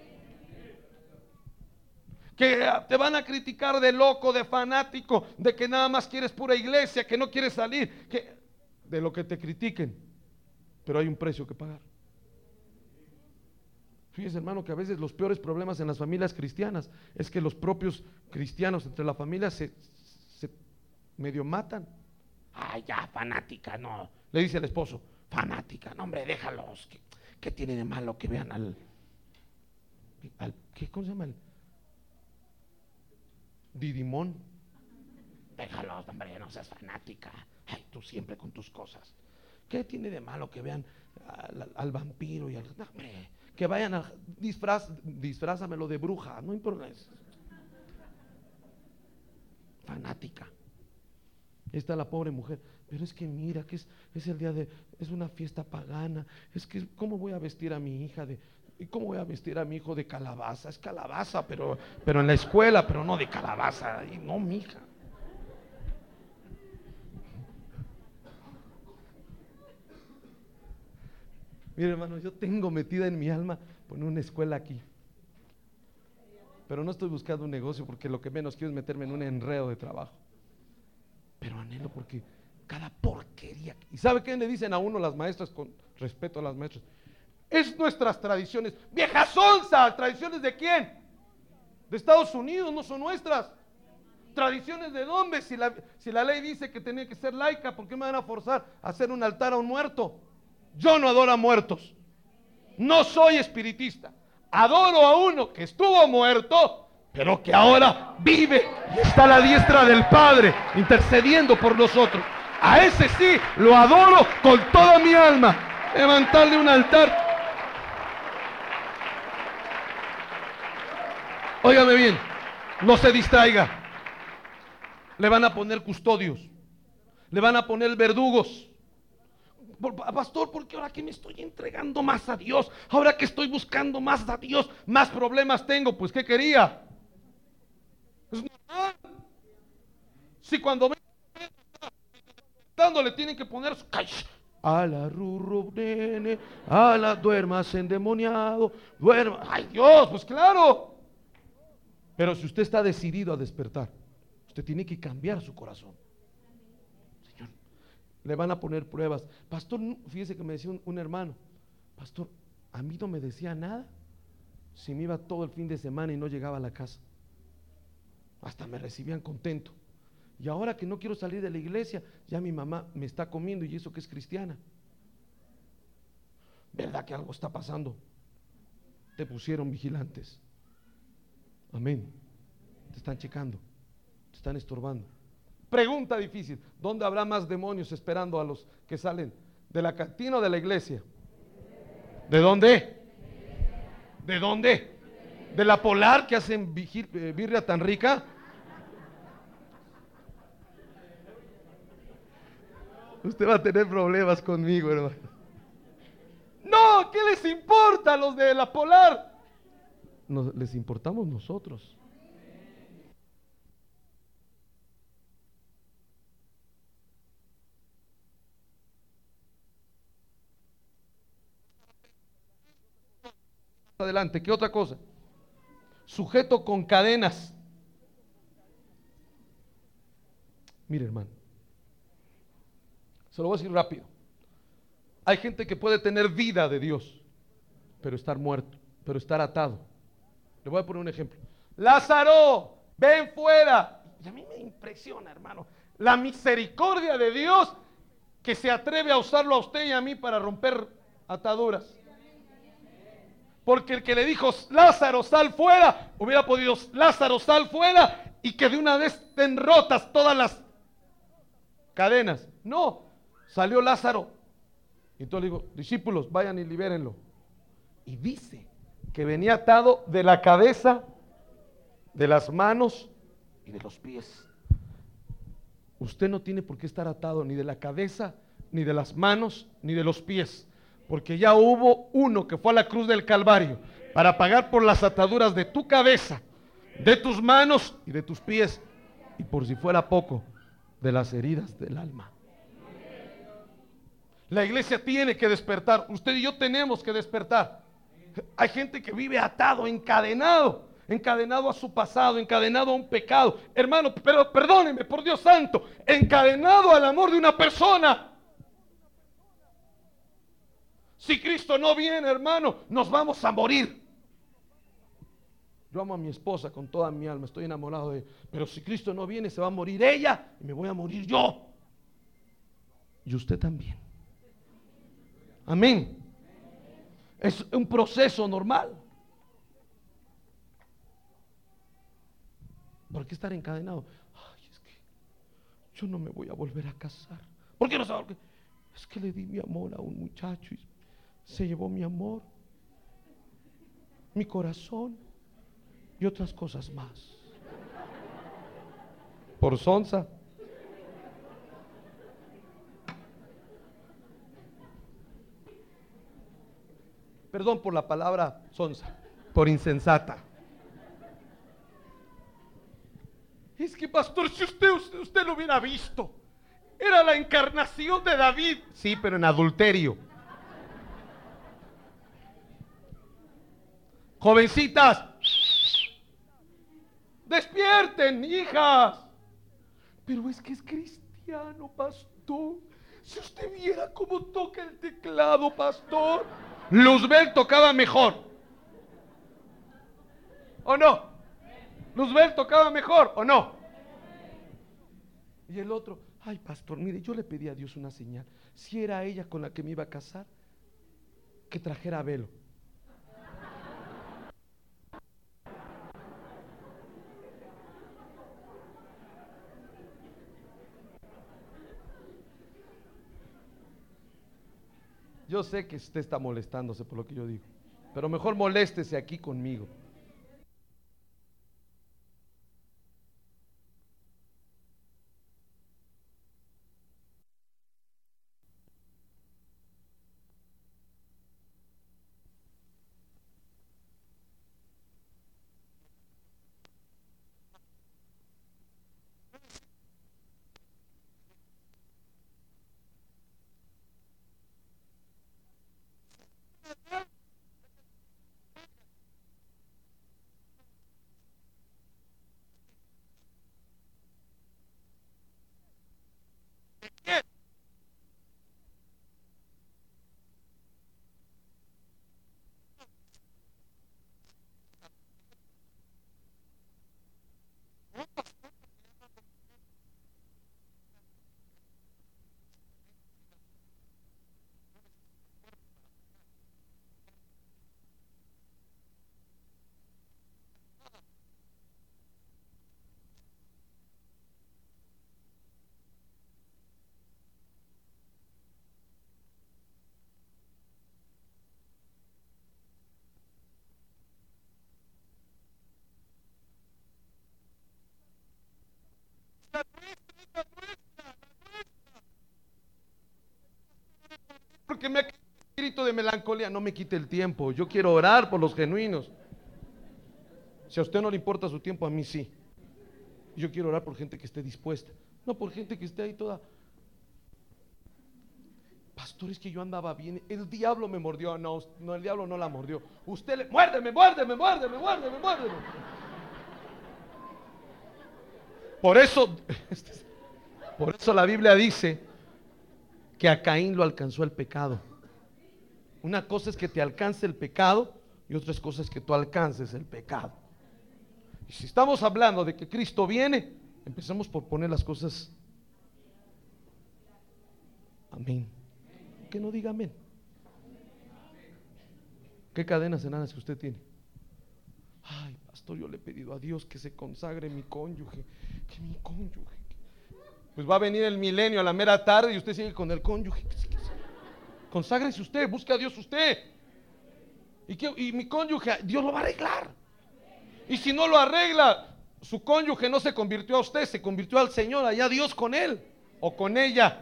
Que te van a criticar de loco, de fanático, de que nada más quieres pura iglesia, que no quieres salir, que de lo que te critiquen. Pero hay un precio que pagar. Fíjese, hermano, que a veces los peores problemas en las familias cristianas es que los propios cristianos entre la familia se, se medio matan. Ay, ya, fanática, no. Le dice el esposo, fanática, no, hombre, déjalos. ¿Qué, qué tiene de malo que vean al, al ¿qué, cómo se llama? El Didimón. Déjalos, hombre, no seas fanática. Ay, tú siempre con tus cosas. ¿Qué tiene de malo que vean al, al vampiro y al... No, hombre, que vayan a disfraz, disfrázamelo de bruja, no importa. Fanática. Ahí está la pobre mujer. Pero es que mira, que es, es el día de, es una fiesta pagana. Es que, ¿cómo voy a vestir a mi hija de, y cómo voy a vestir a mi hijo de calabaza? Es calabaza, pero, pero en la escuela, pero no de calabaza. Y no, mi hija. Mire, hermano, yo tengo metida en mi alma poner una escuela aquí. Pero no estoy buscando un negocio porque lo que menos quiero es meterme en un enredo de trabajo. Pero anhelo porque cada porquería. ¿Y sabe qué le dicen a uno las maestras con respeto a las maestras? Es nuestras tradiciones. ¡Viejas sonzas! ¿Tradiciones de quién? De Estados Unidos, no son nuestras. ¿Tradiciones de dónde? Si la, si la ley dice que tenía que ser laica, ¿por qué me van a forzar a hacer un altar a un muerto? Yo no adoro a muertos. No soy espiritista. Adoro a uno que estuvo muerto, pero que ahora vive y está a la diestra del Padre, intercediendo por nosotros. A ese sí lo adoro con toda mi alma. Levantarle un altar. Óigame bien, no se distraiga. Le van a poner custodios, le van a poner verdugos. Pastor, ¿por qué ahora que me estoy entregando más a Dios? Ahora que estoy buscando más a Dios, más problemas tengo. Pues, ¿qué quería? Es normal. Si cuando me dándole tienen que poner su... A la rurro, nene, a la duermas endemoniado, duerma. ¡Ay, Dios! Pues claro. Pero si usted está decidido a despertar, usted tiene que cambiar su corazón. Le van a poner pruebas. Pastor, fíjese que me decía un, un hermano, pastor, a mí no me decía nada si me iba todo el fin de semana y no llegaba a la casa. Hasta me recibían contento. Y ahora que no quiero salir de la iglesia, ya mi mamá me está comiendo, y eso que es cristiana. ¿Verdad que algo está pasando? Te pusieron vigilantes. Amén. Te están checando, te están estorbando. Pregunta difícil, ¿dónde habrá más demonios esperando a los que salen? ¿De la cantina o de la iglesia? ¿De dónde? ¿De dónde? ¿De la Polar que hacen vigil, eh, birria tan rica? Usted va a tener problemas conmigo, hermano. No, ¿qué les importa a los de la Polar? Nos, les importamos nosotros. Adelante, ¿qué otra cosa? Sujeto con cadenas. Mire, hermano, se lo voy a decir rápido. Hay gente que puede tener vida de Dios, pero estar muerto, pero estar atado. Le voy a poner un ejemplo. Lázaro, ven fuera. Y a mí me impresiona, hermano, la misericordia de Dios que se atreve a usarlo a usted y a mí para romper ataduras. Porque el que le dijo, Lázaro, sal fuera, hubiera podido, Lázaro, sal fuera, y que de una vez estén rotas todas las cadenas. No, salió Lázaro. Y entonces le digo, discípulos, vayan y libérenlo. Y dice que venía atado de la cabeza, de las manos y de los pies. Usted no tiene por qué estar atado ni de la cabeza, ni de las manos, ni de los pies. Porque ya hubo uno que fue a la cruz del Calvario para pagar por las ataduras de tu cabeza, de tus manos y de tus pies. y por si fuera poco, de las heridas del alma. La iglesia tiene que despertar. Usted y yo tenemos que despertar. Hay gente que vive atado, encadenado, encadenado a su pasado, encadenado a un pecado. Hermano, pero perdóneme, por Dios santo, encadenado al amor de una persona. Si Cristo no viene, hermano, nos vamos a morir. Yo amo a mi esposa con toda mi alma, estoy enamorado de ella. Pero si Cristo no viene, se va a morir ella y me voy a morir yo. Y usted también. Amén. Es un proceso normal. ¿Por qué estar encadenado? Ay, es que yo no me voy a volver a casar. ¿Por qué no sabe? Es que le di mi amor a un muchacho y se llevó mi amor, mi corazón y otras cosas más. Por sonsa. Perdón por la palabra sonsa, por insensata. Es que pastor, si usted, usted, usted lo hubiera visto, era la encarnación de David. Sí, pero en adulterio. Jovencitas, despierten, hijas. Pero es que es cristiano, pastor. Si usted viera cómo toca el teclado, pastor. Luzbel tocaba mejor, ¿o no? Luzbel tocaba mejor, ¿o no? Y el otro, ay pastor, mire, yo le pedí a Dios una señal. Si era ella con la que me iba a casar, que trajera velo. Yo sé que usted está molestándose por lo que yo digo, pero mejor moléstese aquí conmigo. Porque me ha quitado el espíritu de melancolía. No me quite el tiempo. Yo quiero orar por los genuinos. Si a usted no le importa su tiempo, a mí sí. Yo quiero orar por gente que esté dispuesta, no por gente que esté ahí toda. Pastor, es que yo andaba bien. El diablo me mordió. No, no, el diablo no la mordió. Usted le, muérdeme, muérdeme, muérdeme, muérdeme, muérdeme. Por eso, por eso la Biblia dice que a Caín lo alcanzó el pecado. Una cosa es que te alcance el pecado y otra cosa es que tú alcances el pecado. Y si estamos hablando de que Cristo viene, empecemos por poner las cosas. Amén. Que no diga amén. ¿Qué cadenas enanas que usted tiene? Ay, pastor, yo le he pedido a Dios que se consagre mi cónyuge, que mi cónyuge. Pues va a venir el milenio a la mera tarde y usted sigue con el cónyuge. Conságrese usted, busque a Dios usted. Y, que, y mi cónyuge, Dios lo va a arreglar. Y si no lo arregla, su cónyuge no se convirtió a usted, se convirtió al Señor, allá Dios con él o con ella.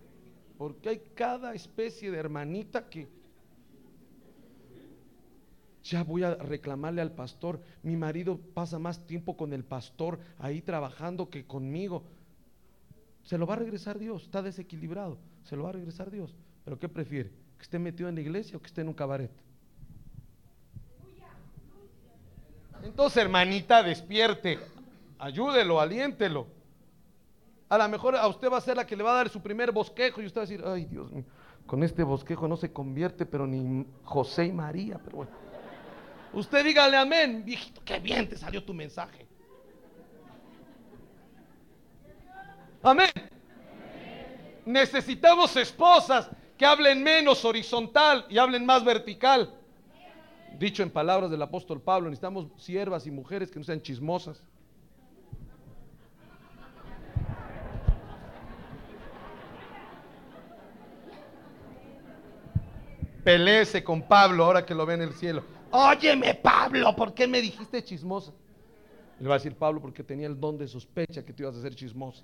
Porque hay cada especie de hermanita que Ya voy a reclamarle al pastor. Mi marido pasa más tiempo con el pastor ahí trabajando que conmigo. Se lo va a regresar Dios. Está desequilibrado. Se lo va a regresar Dios. ¿Pero qué prefiere? ¿Que esté metido en la iglesia o que esté en un cabaret? Entonces, hermanita, despierte. Ayúdelo, aliéntelo. A lo mejor a usted va a ser la que le va a dar su primer bosquejo y usted va a decir, ay Dios mío, con este bosquejo no se convierte, pero ni José y María, pero bueno. Usted dígale amén, viejito, qué bien te salió tu mensaje. Amén. Necesitamos esposas que hablen menos horizontal y hablen más vertical. Dicho en palabras del apóstol Pablo, necesitamos siervas y mujeres que no sean chismosas. Peléese con Pablo ahora que lo ve en el cielo. Óyeme, Pablo, ¿por qué me dijiste chismosa? Le va a decir Pablo, porque tenía el don de sospecha que te ibas a hacer chismosa.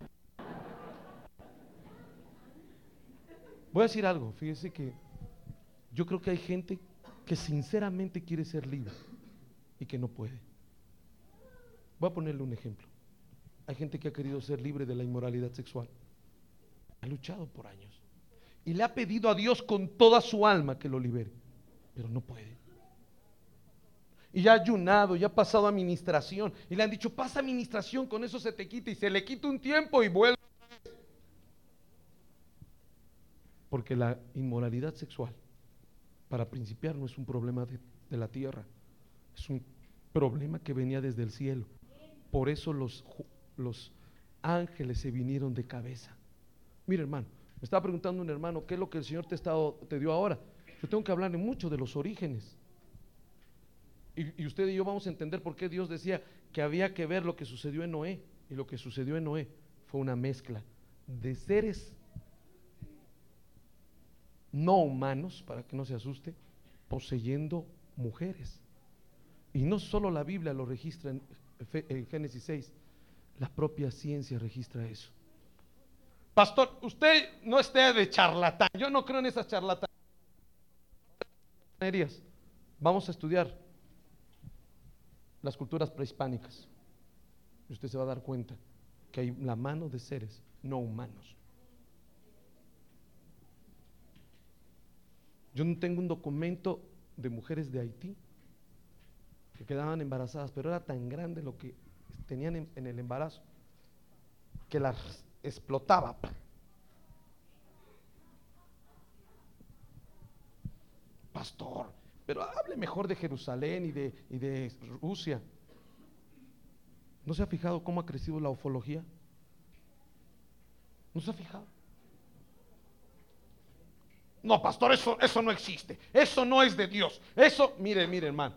Voy a decir algo, fíjese que yo creo que hay gente que sinceramente quiere ser libre y que no puede. Voy a ponerle un ejemplo. Hay gente que ha querido ser libre de la inmoralidad sexual. Ha luchado por años y le ha pedido a Dios con toda su alma que lo libere, pero no puede. Y ya ha ayunado, ya ha pasado administración y le han dicho, pasa administración, con eso se te quita, y se le quita un tiempo y vuelve. Porque la inmoralidad sexual, para principiar, no es un problema de, de la tierra, es un problema que venía desde el cielo. Por eso los, los ángeles se vinieron de cabeza. Mira, hermano, me estaba preguntando un hermano, ¿qué es lo que el Señor te, está, te dio ahora? Yo tengo que hablarle mucho de los orígenes. Y, y usted y yo vamos a entender por qué Dios decía que había que ver lo que sucedió en Noé. Y lo que sucedió en Noé fue una mezcla de seres no humanos, para que no se asuste, poseyendo mujeres. Y no solo la Biblia lo registra en, en Génesis seis, la propia ciencia registra eso. Pastor, usted no esté de charlatán. Yo no creo en esas charlatanerías. Vamos a estudiar las culturas prehispánicas y usted se va a dar cuenta que hay la mano de seres no humanos. Yo no tengo un documento de mujeres de Haití que quedaban embarazadas, pero era tan grande lo que tenían en, en el embarazo que las explotaba. Pastor, pero hable mejor de Jerusalén y de, y de Rusia. ¿No se ha fijado cómo ha crecido la ufología? ¿No se ha fijado? No, pastor, eso, eso no existe. Eso no es de Dios. Eso, mire, mire, hermano.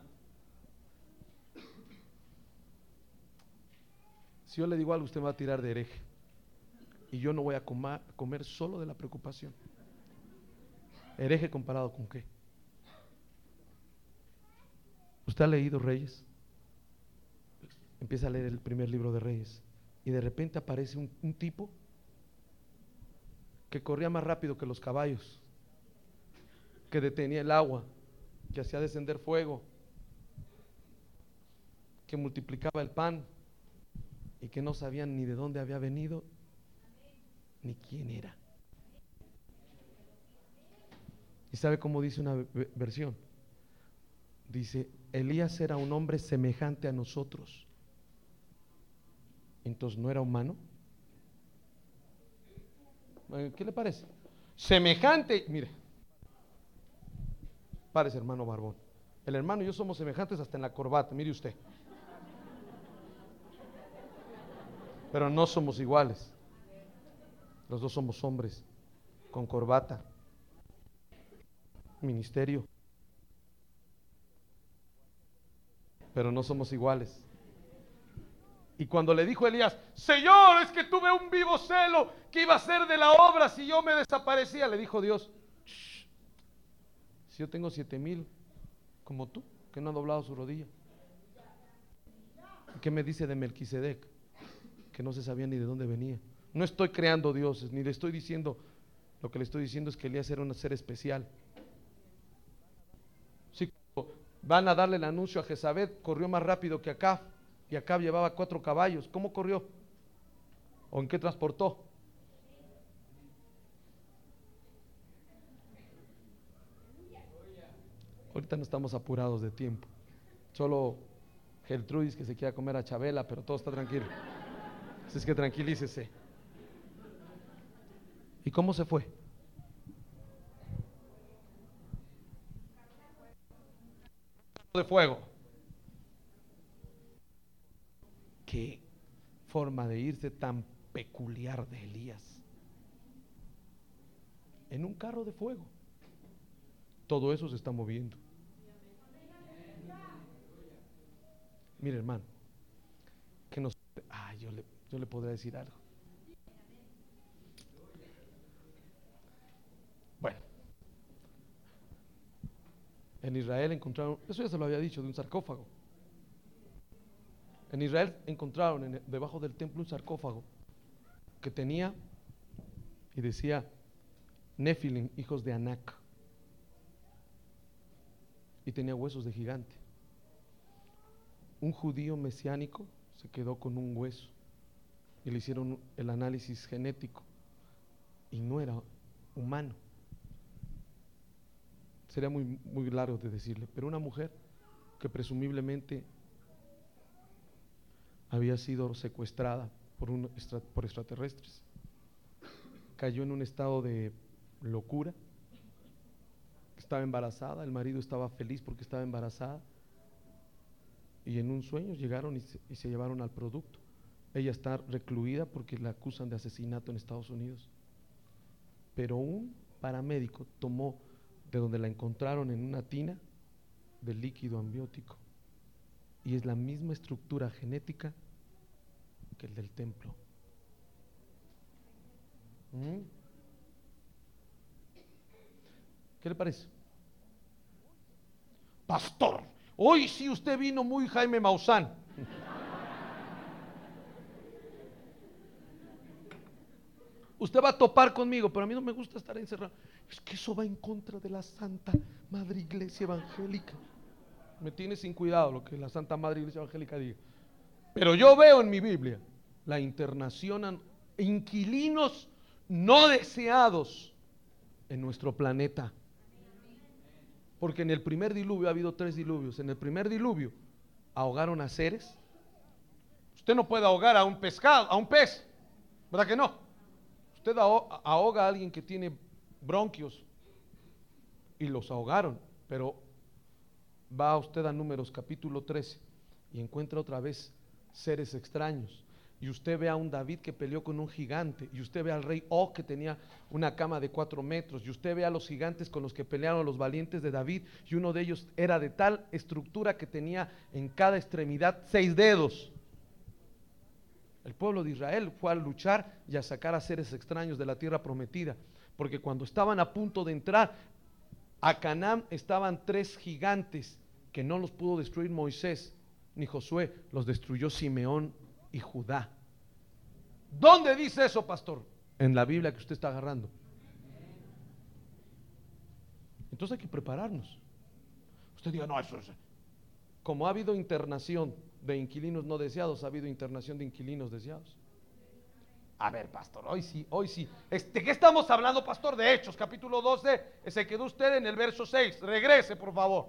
Si yo le digo algo, usted me va a tirar de hereje. Y yo no voy a comer, comer solo de la preocupación. ¿Hereje comparado con qué? ¿Usted ha leído Reyes? Empieza a leer el primer libro de Reyes y de repente aparece un, un tipo que corría más rápido que los caballos, que detenía el agua, que hacía descender fuego, que multiplicaba el pan y que no sabían ni de dónde había venido ni quién era. ¿Y sabe cómo dice una versión? Dice, Elías era un hombre semejante a nosotros. Entonces, ¿no era humano? ¿Qué le parece? Semejante, mire. Párese, hermano Barbón. El hermano y yo somos semejantes hasta en la corbata, mire usted. Pero no somos iguales. Los dos somos hombres con corbata, ministerio, pero no somos iguales. Y cuando le dijo Elías, Señor, es que tuve un vivo celo que iba a ser de la obra si yo me desaparecía, le dijo Dios, si yo tengo siete mil como tú, que no han doblado su rodilla. ¿Qué me dice de Melquisedec? Que no se sabía ni de dónde venía. No estoy creando dioses, ni le estoy diciendo, lo que le estoy diciendo es que Elías era un ser especial. Sí, Van a darle el anuncio a Jezabel, corrió más rápido que Acab, y Acab llevaba cuatro caballos. ¿Cómo corrió? ¿O en qué transportó? Ahorita no estamos apurados de tiempo. Solo Geltrudis que se quiera comer a Chabela, pero todo está tranquilo. Así es que tranquilícese. ¿Y cómo se fue? De fuego. Qué forma de irse tan peculiar de Elías. En un carro de fuego. Todo eso se está moviendo. Mire, hermano, que nos, ah, yo le, yo le podría decir algo. Bueno, en Israel encontraron, eso ya se lo había dicho, de un sarcófago. En Israel encontraron en, debajo del templo un sarcófago que tenía y decía Nefilim, hijos de Anac, y tenía huesos de gigante. Un judío mesiánico se quedó con un hueso y le hicieron el análisis genético y no era humano. Sería muy, muy largo de decirle, pero una mujer que presumiblemente había sido secuestrada por, un, por extraterrestres, cayó en un estado de locura, estaba embarazada, el marido estaba feliz porque estaba embarazada, y en un sueño llegaron y se, y se llevaron al producto. Ella está recluida porque la acusan de asesinato en Estados Unidos, pero un paramédico tomó de donde la encontraron en una tina de líquido amniótico y es la misma estructura genética que el del templo. ¿Mm? ¿Qué le parece? Pastor, hoy sí usted vino muy Jaime Maussan. Usted va a topar conmigo, pero a mí no me gusta estar encerrado. Es que eso va en contra de la Santa Madre Iglesia Evangélica. Me tiene sin cuidado lo que la Santa Madre Iglesia Evangélica diga. Pero yo veo en mi Biblia la internación a inquilinos no deseados en nuestro planeta. Porque en el primer diluvio ha habido tres diluvios. En el primer diluvio ahogaron a seres. Usted no puede ahogar a un pescado, a un pez, ¿verdad que no? Usted ahoga a alguien que tiene bronquios y los ahogaron, pero va usted a Números capítulo trece y encuentra otra vez seres extraños. Y usted ve a un David que peleó con un gigante, y usted ve al rey Og que tenía una cama de cuatro metros, y usted ve a los gigantes con los que pelearon los valientes de David, y uno de ellos era de tal estructura que tenía en cada extremidad seis dedos. El pueblo de Israel fue a luchar y a sacar a seres extraños de la tierra prometida, porque cuando estaban a punto de entrar a Canaán estaban tres gigantes que no los pudo destruir Moisés ni Josué, los destruyó Simeón y Judá. ¿Dónde dice eso, pastor? En la Biblia que usted está agarrando. Entonces hay que prepararnos. Usted diga, no, eso es. Como ha habido internación de inquilinos no deseados, ha habido internación de inquilinos deseados. A ver, pastor, hoy sí, hoy sí. ¿De qué estamos hablando, pastor? De Hechos, capítulo doce. Se quedó usted en el verso seis. Regrese, por favor.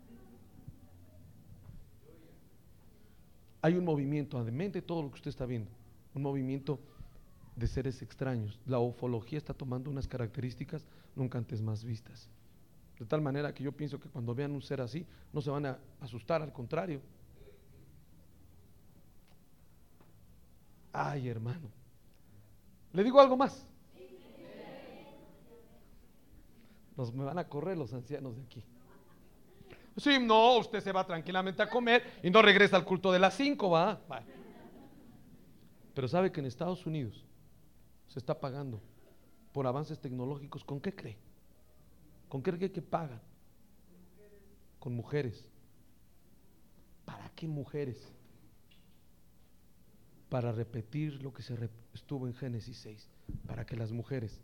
Hay un movimiento, además de todo lo que usted está viendo, un movimiento de seres extraños. La ufología está tomando unas características nunca antes más vistas. De tal manera que yo pienso que cuando vean un ser así, no se van a asustar, al contrario. Ay, hermano. ¿Le digo algo más? Nos me van a correr los ancianos de aquí. Sí, no, usted se va tranquilamente a comer y no regresa al culto de las cinco, ¿va? Va. Pero sabe que en Estados Unidos se está pagando por avances tecnológicos. ¿Con qué cree? ¿Con qué cree que pagan? Con mujeres. ¿Para qué mujeres? Para repetir lo que se estuvo en Génesis seis, para que las mujeres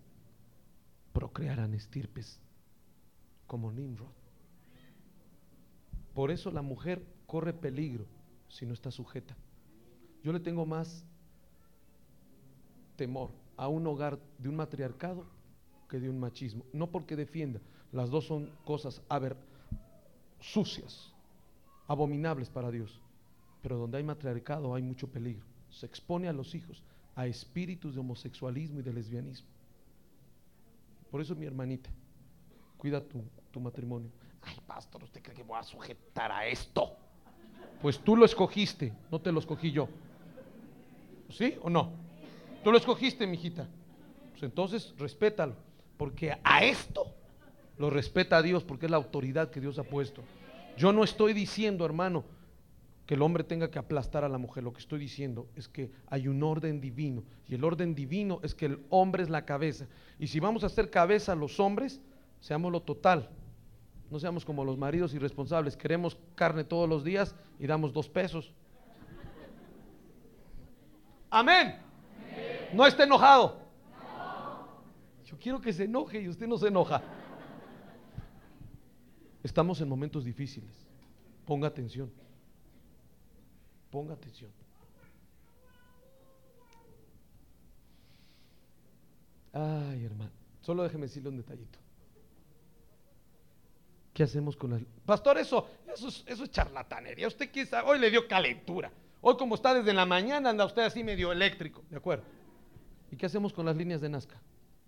procrearan estirpes como Nimrod. Por eso la mujer corre peligro si no está sujeta. Yo le tengo más temor a un hogar de un matriarcado que de un machismo. No porque defienda, las dos son cosas a ver, sucias, abominables para Dios. Pero donde hay matriarcado hay mucho peligro. Se expone a los hijos a espíritus de homosexualismo y de lesbianismo. Por eso, mi hermanita, cuida tu, tu matrimonio. Ay, pastor, ¿usted cree que voy a sujetar a esto? Pues tú lo escogiste, no te lo escogí yo. ¿Sí o no? Tú lo escogiste, mijita. Pues entonces respétalo, porque a esto lo respeta a Dios, porque es la autoridad que Dios ha puesto. Yo no estoy diciendo, hermano, que el hombre tenga que aplastar a la mujer. Lo que estoy diciendo es que hay un orden divino, y el orden divino es que el hombre es la cabeza. Y si vamos a hacer cabeza los hombres, seamos lo total. No seamos como los maridos irresponsables. Queremos carne todos los días y damos dos pesos. Amén. Amén. No esté enojado. No. Yo quiero que se enoje y usted no se enoja. Estamos en momentos difíciles. Ponga atención. Ponga atención. Ay, hermano, solo déjeme decirle un detallito. ¿Qué hacemos con las... Pastor, eso, eso, es, eso es charlatanería. Usted quizá hoy le dio calentura. Hoy, como está desde la mañana, anda usted así medio eléctrico, ¿de acuerdo? ¿Y qué hacemos con las líneas de Nazca?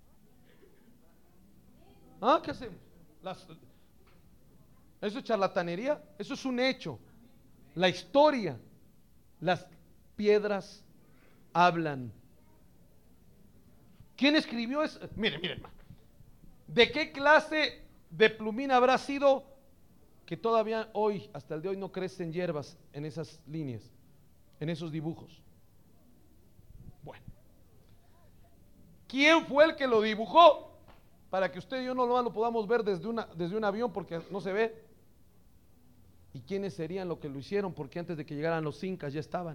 ¿Ah? ¿Qué hacemos? Las... ¿Eso es charlatanería? Eso es un hecho. La historia, las piedras hablan. ¿Quién escribió eso? Mire, mire, hermano. ¿De qué clase de plumín habrá sido que todavía hoy, hasta el de hoy, no crecen hierbas en esas líneas, en esos dibujos? Bueno, ¿quién fue el que lo dibujó? Para que usted y yo no lo, lo podamos ver desde, una, desde un avión, porque no se ve. ¿Y quiénes serían los que lo hicieron? Porque antes de que llegaran los incas ya estaban.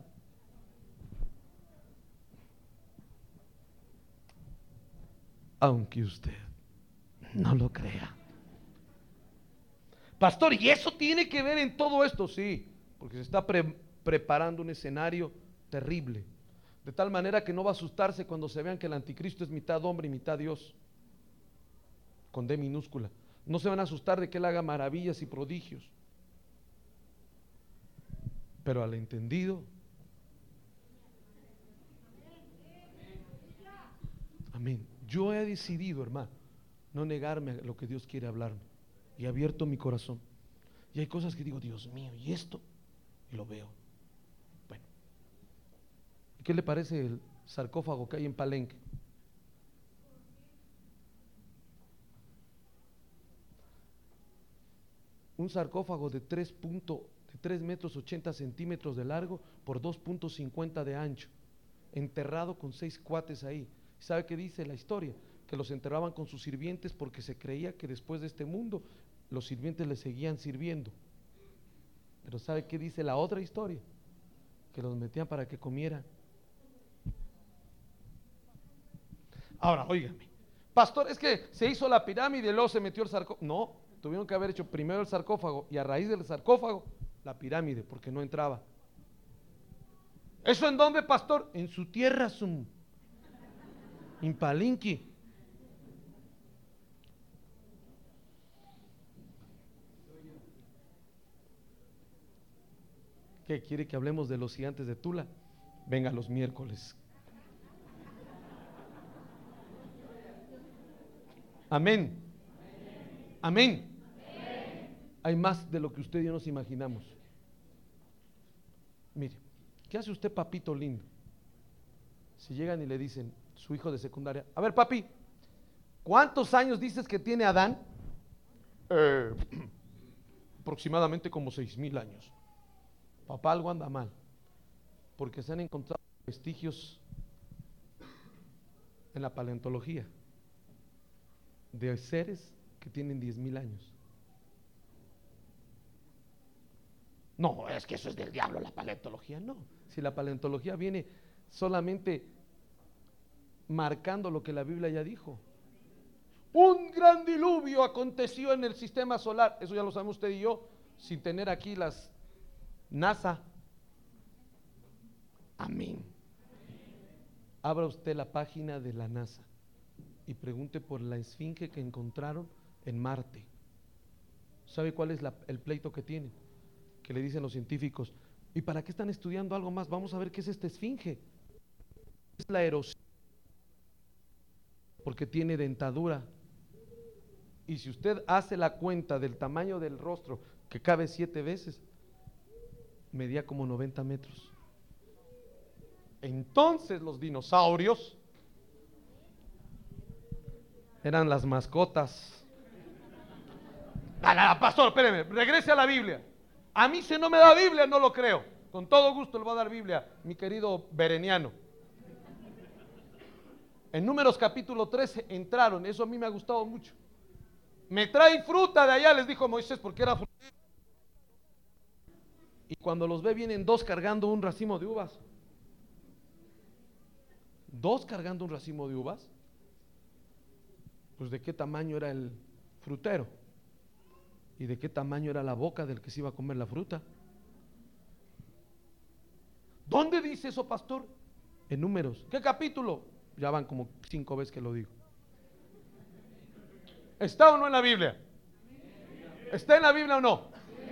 Aunque usted no lo crea. Pastor, ¿y eso tiene que ver en todo esto? Sí, porque se está pre- preparando un escenario terrible, de tal manera que no va a asustarse cuando se vean que el anticristo es mitad hombre y mitad Dios, con D minúscula. No se van a asustar de que él haga maravillas y prodigios, pero al entendido, amén. Yo he decidido, hermano, no negarme a lo que Dios quiere hablarme, y he abierto mi corazón. Y hay cosas que digo, Dios mío, ¿y esto? Y lo veo. Bueno, ¿qué le parece el sarcófago que hay en Palenque? Un sarcófago de tres, punto, de tres metros ochenta centímetros de largo por dos punto cincuenta de ancho, enterrado con seis cuates ahí. ¿Sabe qué dice la historia? Que los enterraban con sus sirvientes porque se creía que después de este mundo los sirvientes les seguían sirviendo. Pero ¿sabe qué dice la otra historia? Que los metían para que comieran. Ahora, óigame, pastor, es que se hizo la pirámide y luego se metió el sarcófago. No, tuvieron que haber hecho primero el sarcófago y a raíz del sarcófago la pirámide, porque no entraba. ¿Eso en dónde, pastor? En su tierra, sum. En Palenque. ¿Qué quiere que hablemos de los gigantes de Tula? Venga los miércoles. Amén. Amén. Amén. Hay más de lo que usted y yo nos imaginamos. Mire, ¿qué hace usted, papito lindo? Si llegan y le dicen, su hijo de secundaria, a ver, papi, ¿cuántos años dices que tiene Adán? Eh, aproximadamente como seis mil años. Papá, algo anda mal, porque se han encontrado vestigios en la paleontología de seres que tienen diez mil años. No, es que eso es del diablo, la paleontología. No, si la paleontología viene solamente marcando lo que la Biblia ya dijo. Un gran diluvio aconteció en el sistema solar, eso ya lo sabemos usted y yo, sin tener aquí las NASA. Amén. Abra usted la página de la NASA y pregunte por la esfinge que encontraron en Marte. ¿Sabe cuál es la, el pleito que tienen? Que le dicen los científicos: ¿y para qué están estudiando algo más? Vamos a ver qué es esta esfinge. Es la erosión, porque tiene dentadura. Y si usted hace la cuenta del tamaño del rostro, que cabe siete veces, medía como noventa metros. Entonces los dinosaurios eran las mascotas. Ah, nada, pastor, espéreme, regrese a la Biblia. A mí, si no me da Biblia, no lo creo. Con todo gusto le voy a dar Biblia, mi querido Bereniano. En Números capítulo trece entraron, eso a mí me ha gustado mucho. Me traen fruta de allá, les dijo Moisés, porque era fruta. Y cuando los ve, vienen dos cargando un racimo de uvas. Dos cargando un racimo de uvas. Pues de qué tamaño era el frutero y de qué tamaño era la boca del que se iba a comer la fruta. ¿Dónde dice eso, pastor? En Números. ¿Qué capítulo? Ya van como cinco veces que lo digo. ¿Está o no en la Biblia? ¿Está en la Biblia o no?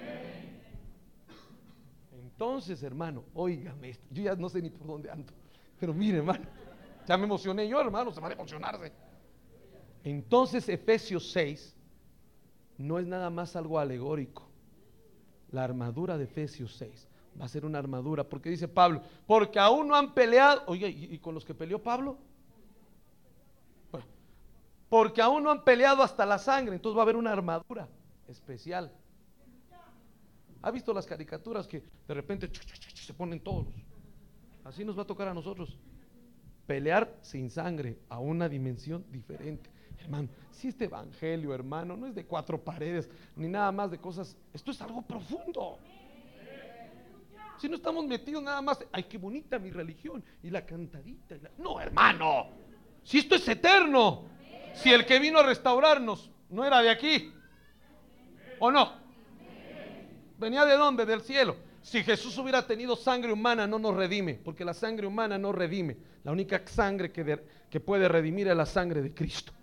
Entonces, hermano, óigame esto. Yo ya no sé ni por dónde ando, pero mire, hermano, ya me emocioné yo, hermano, se va a emocionarse. Entonces, Efesios seis no es nada más algo alegórico. La armadura de Efesios seis va a ser una armadura, porque dice Pablo, porque aún no han peleado. Oye, ¿y, y con los que peleó Pablo? Bueno, porque aún no han peleado hasta la sangre, entonces va a haber una armadura especial. ¿Ha visto las caricaturas que de repente se ponen todos? Así nos va a tocar a nosotros. Pelear sin sangre a una dimensión diferente. Hermano, si este evangelio, hermano, no es de cuatro paredes, ni nada más de cosas, esto es algo profundo. Si no estamos metidos nada más, ay, qué bonita mi religión, y la cantadita, y la... no, hermano, si esto es eterno, si el que vino a restaurarnos no era de aquí, ¿o no? ¿Venía de dónde? Del cielo. Si Jesús hubiera tenido sangre humana, no nos redime, porque la sangre humana no redime. La única sangre que, de, que puede redimir es la sangre de Cristo.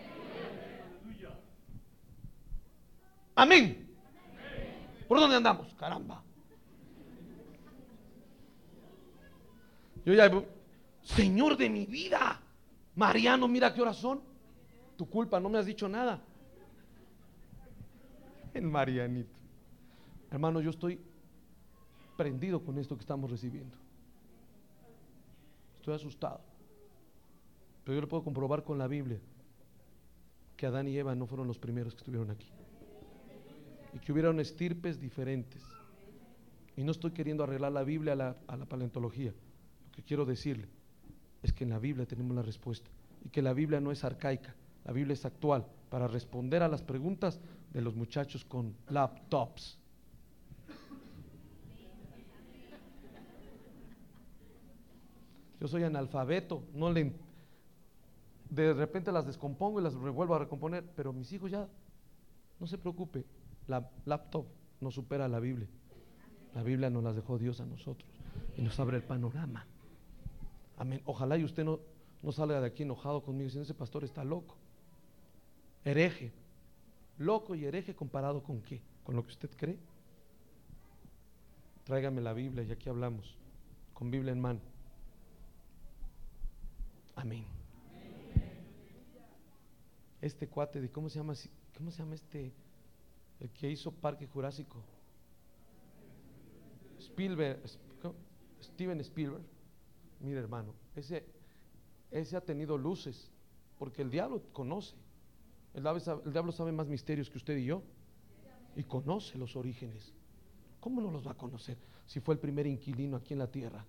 Amén. ¿Por dónde andamos? Caramba. Yo ya, Señor de mi vida, Mariano, mira qué horas son. Tu culpa, no me has dicho nada. El Marianito. Hermano, yo estoy prendido con esto que estamos recibiendo. Estoy asustado. Pero yo le puedo comprobar con la Biblia que Adán y Eva no fueron los primeros que estuvieron aquí. Y que hubieron estirpes diferentes. Y no estoy queriendo arreglar la Biblia a la, a la paleontología. Lo que quiero decirle es que en la Biblia tenemos la respuesta. Y que la Biblia no es arcaica, la Biblia es actual para responder a las preguntas de los muchachos con laptops. Yo soy analfabeto, no le, de repente las descompongo y las vuelvo a recomponer, pero mis hijos ya, no se preocupe, la laptop no supera la Biblia. La Biblia nos las dejó Dios a nosotros y nos abre el panorama. Amén. Ojalá y usted no, no salga de aquí enojado conmigo diciendo: ese pastor está loco, hereje. Loco y hereje comparado con qué, con lo que usted cree. Tráigame la Biblia y aquí hablamos con Biblia en mano. Amén. Este cuate de cómo se llama, cómo se llama este, el que hizo Parque Jurásico, Spielberg, Steven Spielberg. Mire, hermano, ese, ese ha tenido luces, porque el diablo conoce. El diablo, sabe, el diablo sabe más misterios que usted y yo, y conoce los orígenes. ¿Cómo no los va a conocer si fue el primer inquilino aquí en la tierra?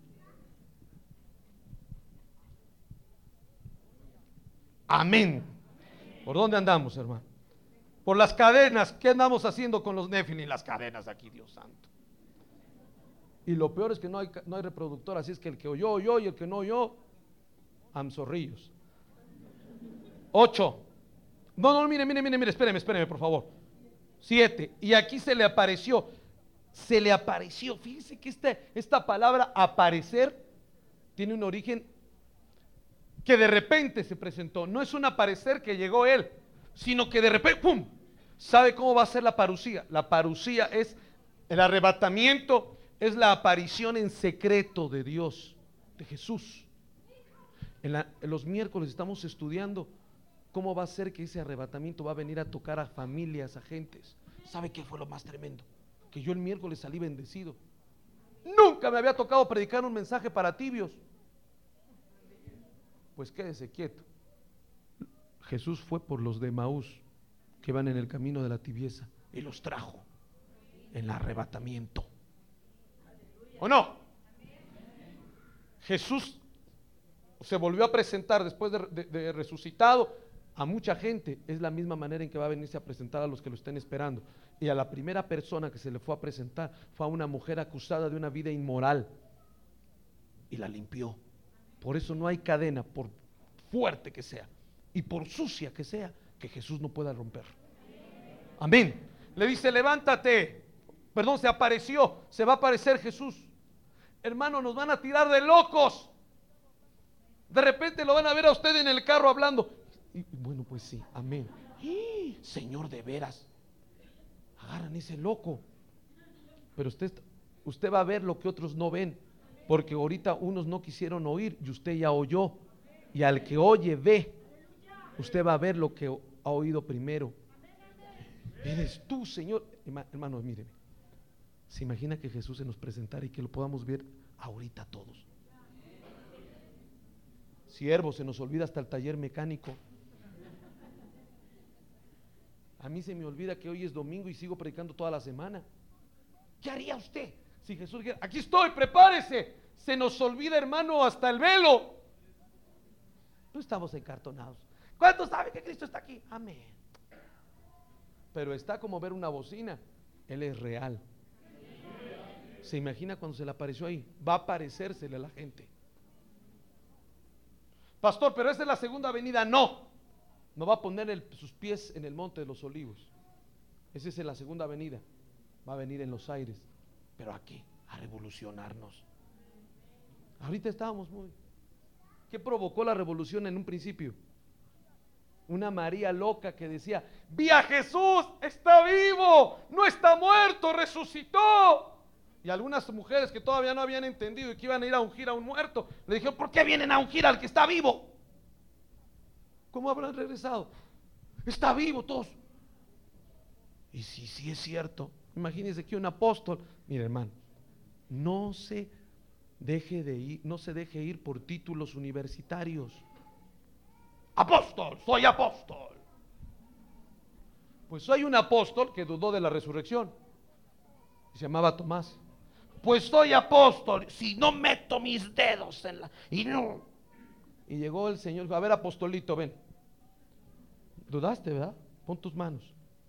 Amén. ¿Por dónde andamos, hermano? Por las cadenas. ¿Qué andamos haciendo con los Nefilim? Las cadenas aquí, Dios santo. Y lo peor es que no hay, no hay reproductor, así es que el que oyó, oyó, y el que no oyó, amzorrillos. Ocho. No, no, mire, mire, mire, mire, espéreme, espéreme, por favor. siete. Y aquí se le apareció. Se le apareció. Fíjese que esta, esta palabra aparecer tiene un origen que de repente se presentó. No es un aparecer que llegó él, sino que de repente, ¡pum! ¿Sabe cómo va a ser la parucía? La parucía es el arrebatamiento, es la aparición en secreto de Dios, de Jesús. En, la, en los miércoles estamos estudiando cómo va a ser que ese arrebatamiento va a venir a tocar a familias, a gentes. ¿Sabe qué fue lo más tremendo? Que yo el miércoles salí bendecido. Nunca me había tocado predicar un mensaje para tibios. Pues quédese quieto. Jesús fue por los de Maús que van en el camino de la tibieza y los trajo en el arrebatamiento. ¿O no? Jesús se volvió a presentar después de, de, de resucitado a mucha gente. Es la misma manera en que va a venirse a presentar a los que lo estén esperando. Y a la primera persona que se le fue a presentar fue a una mujer acusada de una vida inmoral y la limpió. Por eso no hay cadena, por fuerte que sea y por sucia que sea, que Jesús no pueda romper. Amén. Le dice, levántate. Perdón, se apareció, se va a aparecer Jesús. Hermano, nos van a tirar de locos. De repente lo van a ver a usted en el carro hablando. Y bueno, pues sí, amén. ¡Y, Señor, de veras! Agarran ese loco. Pero usted, usted va a ver lo que otros no ven. Porque ahorita unos no quisieron oír y usted ya oyó. Y al que oye, ve. Usted va a ver lo que ha oído primero. Eres tú, Señor. Hermanos, míreme. ¿Se imagina que Jesús se nos presentara y que lo podamos ver ahorita todos? Siervo, se nos olvida hasta el taller mecánico. A mí se me olvida que hoy es domingo y sigo predicando toda la semana. ¿Qué haría usted si Jesús dijera, aquí estoy, prepárese? Se nos olvida, hermano, hasta el velo. No estamos encartonados. ¿Cuántos saben que Cristo está aquí? Amén. Pero está como ver una bocina. Él es real. ¿Se imagina cuando se le apareció ahí? Va a aparecérsele a la gente. Pastor, pero esa es la segunda venida. No, no va a poner el, sus pies en el monte de los olivos. Esa es en la segunda venida. Va a venir en los aires. ¿Pero a qué? A revolucionarnos. Ahorita estábamos muy... ¿Qué provocó la revolución en un principio? Una María loca que decía, vi a Jesús, está vivo, no está muerto, resucitó. Y algunas mujeres que todavía no habían entendido y que iban a ir a ungir a un muerto, le dijeron, ¿por qué vienen a ungir al que está vivo? ¿Cómo habrán regresado? Está vivo todos. Y si sí es cierto, imagínense que un apóstol, mire hermano, no se deje de ir, no se deje ir por títulos universitarios. Apóstol, soy apóstol. Pues soy un apóstol que dudó de la resurrección. Se llamaba Tomás. Pues soy apóstol, si no meto mis dedos en la... Y no. Y llegó el Señor, dijo, a ver, apostolito, ven. Dudaste, ¿verdad? Pon tus manos.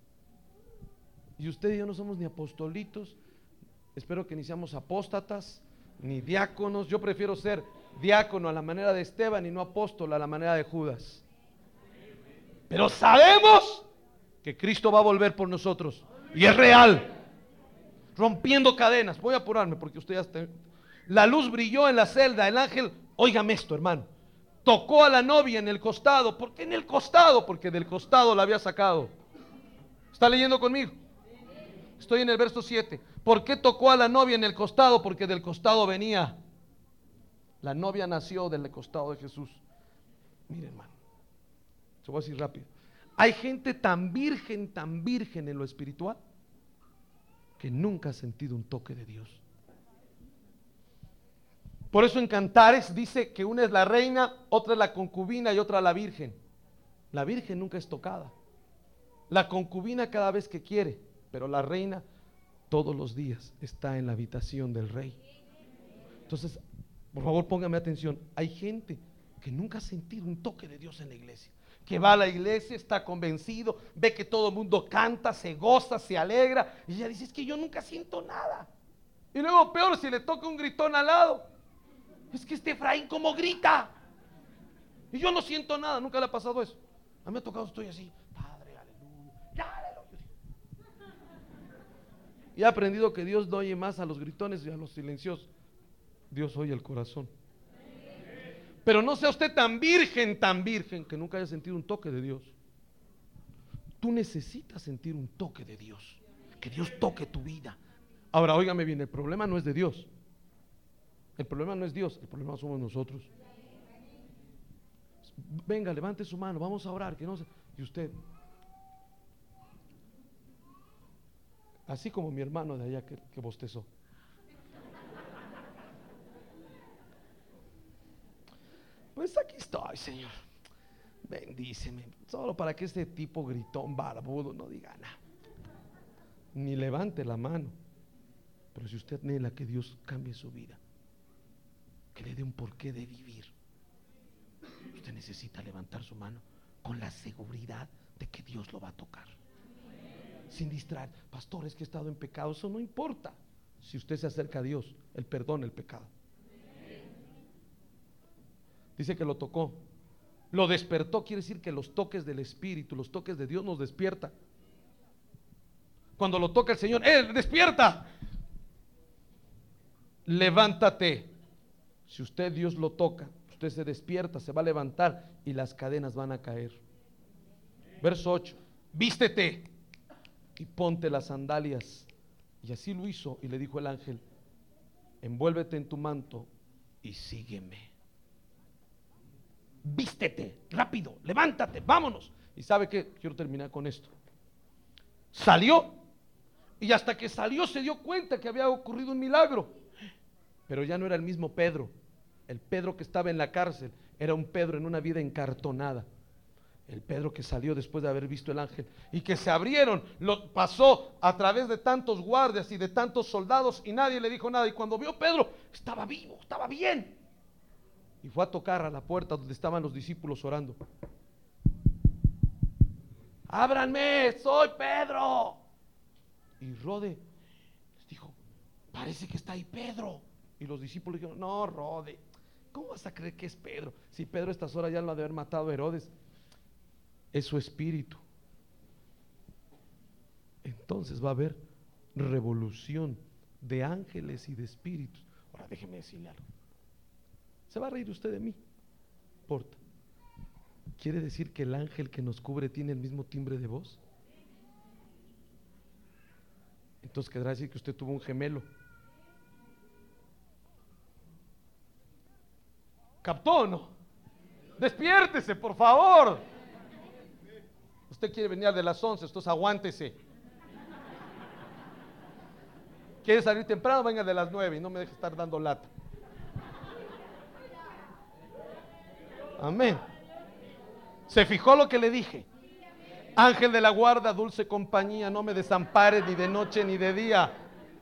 Y usted y yo no somos ni apostolitos. Espero que ni seamos apóstatas, ni diáconos. Yo prefiero ser diácono a la manera de Esteban y no apóstol a la manera de Judas. Pero sabemos que Cristo va a volver por nosotros. Y es real. Rompiendo cadenas. Voy a apurarme porque usted ya está. La luz brilló en la celda. El ángel, óigame esto, hermano, tocó a la novia en el costado. ¿Por qué en el costado? Porque del costado la había sacado. ¿Está leyendo conmigo? Estoy en el verso siete. ¿Por qué tocó a la novia en el costado? Porque del costado venía. La novia nació del costado de Jesús. Mire, hermano, se voy a decir rápido. Hay gente tan virgen, tan virgen en lo espiritual, que nunca ha sentido un toque de Dios. Por eso en Cantares dice que una es la reina, otra es la concubina y otra la virgen. La virgen nunca es tocada. La concubina cada vez que quiere, pero la reina todos los días está en la habitación del rey. Entonces, por favor, póngame atención. Hay gente que nunca ha sentido un toque de Dios en la iglesia, que va a la iglesia, está convencido, ve que todo el mundo canta, se goza, se alegra, y ella dice, es que yo nunca siento nada. Y luego peor, si le toca un gritón al lado, es que este Efraín como grita, y yo no siento nada. Nunca le ha pasado eso. A mí me ha tocado, estoy así, Padre, aleluya, ya, aleluya. Y he aprendido que Dios no oye más a los gritones y a los silenciosos. Dios oye el corazón. Pero no sea usted tan virgen, tan virgen, que nunca haya sentido un toque de Dios. Tú necesitas sentir un toque de Dios. Que Dios toque tu vida. Ahora, óigame bien, el problema no es de Dios. El problema no es Dios, el problema somos nosotros. Venga, levante su mano, vamos a orar, que no se... Y usted, así como mi hermano de allá que, que bostezó. Pues aquí estoy, Señor. Bendíceme. Solo para que este tipo gritón barbudo no diga nada. Ni levante la mano. Pero si usted anhela que Dios cambie su vida, que le dé un porqué de vivir, usted necesita levantar su mano con la seguridad de que Dios lo va a tocar. Sin distraer. Pastor, es que he estado en pecado. Eso no importa. Si usted se acerca a Dios, Él perdona el pecado. Dice que lo tocó, lo despertó. Quiere decir que los toques del Espíritu, los toques de Dios nos despierta. Cuando lo toca el Señor, ¡eh, despierta! Levántate. Si usted Dios lo toca, usted se despierta, se va a levantar y las cadenas van a caer. Verso ocho, vístete y ponte las sandalias. Y así lo hizo, y le dijo el ángel: envuélvete en tu manto y sígueme. Vístete, rápido, levántate, vámonos. Y sabe que quiero terminar con esto. Salió, y hasta que salió se dio cuenta que había ocurrido un milagro. Pero ya no era el mismo Pedro. El Pedro que estaba en la cárcel era un Pedro en una vida encartonada. El Pedro que salió después de haber visto el ángel y que se abrieron, lo pasó a través de tantos guardias y de tantos soldados y nadie le dijo nada. Y cuando vio Pedro, estaba vivo, estaba bien. Y fue a tocar a la puerta donde estaban los discípulos orando. Ábranme, soy Pedro. Y Rode les dijo: parece que está ahí Pedro. Y los discípulos dijeron: no, Rode, ¿cómo vas a creer que es Pedro? Si Pedro a estas horas ya lo ha de haber matado a Herodes. Es su espíritu. Entonces va a haber revolución de ángeles y de espíritus. Ahora déjeme decirle algo. ¿Se va a reír usted de mí? No importa. ¿Quiere decir que el ángel que nos cubre tiene el mismo timbre de voz? Entonces quedará decir que usted tuvo un gemelo. ¿Captó o no? Despiértese, por favor. Usted quiere venir de las once, entonces aguántese. ¿Quiere salir temprano? Venga de las nueve y no me deje estar dando lata. Amén. ¿Se fijó lo que le dije? Ángel de la guarda, dulce compañía, no me desampare ni de noche ni de día.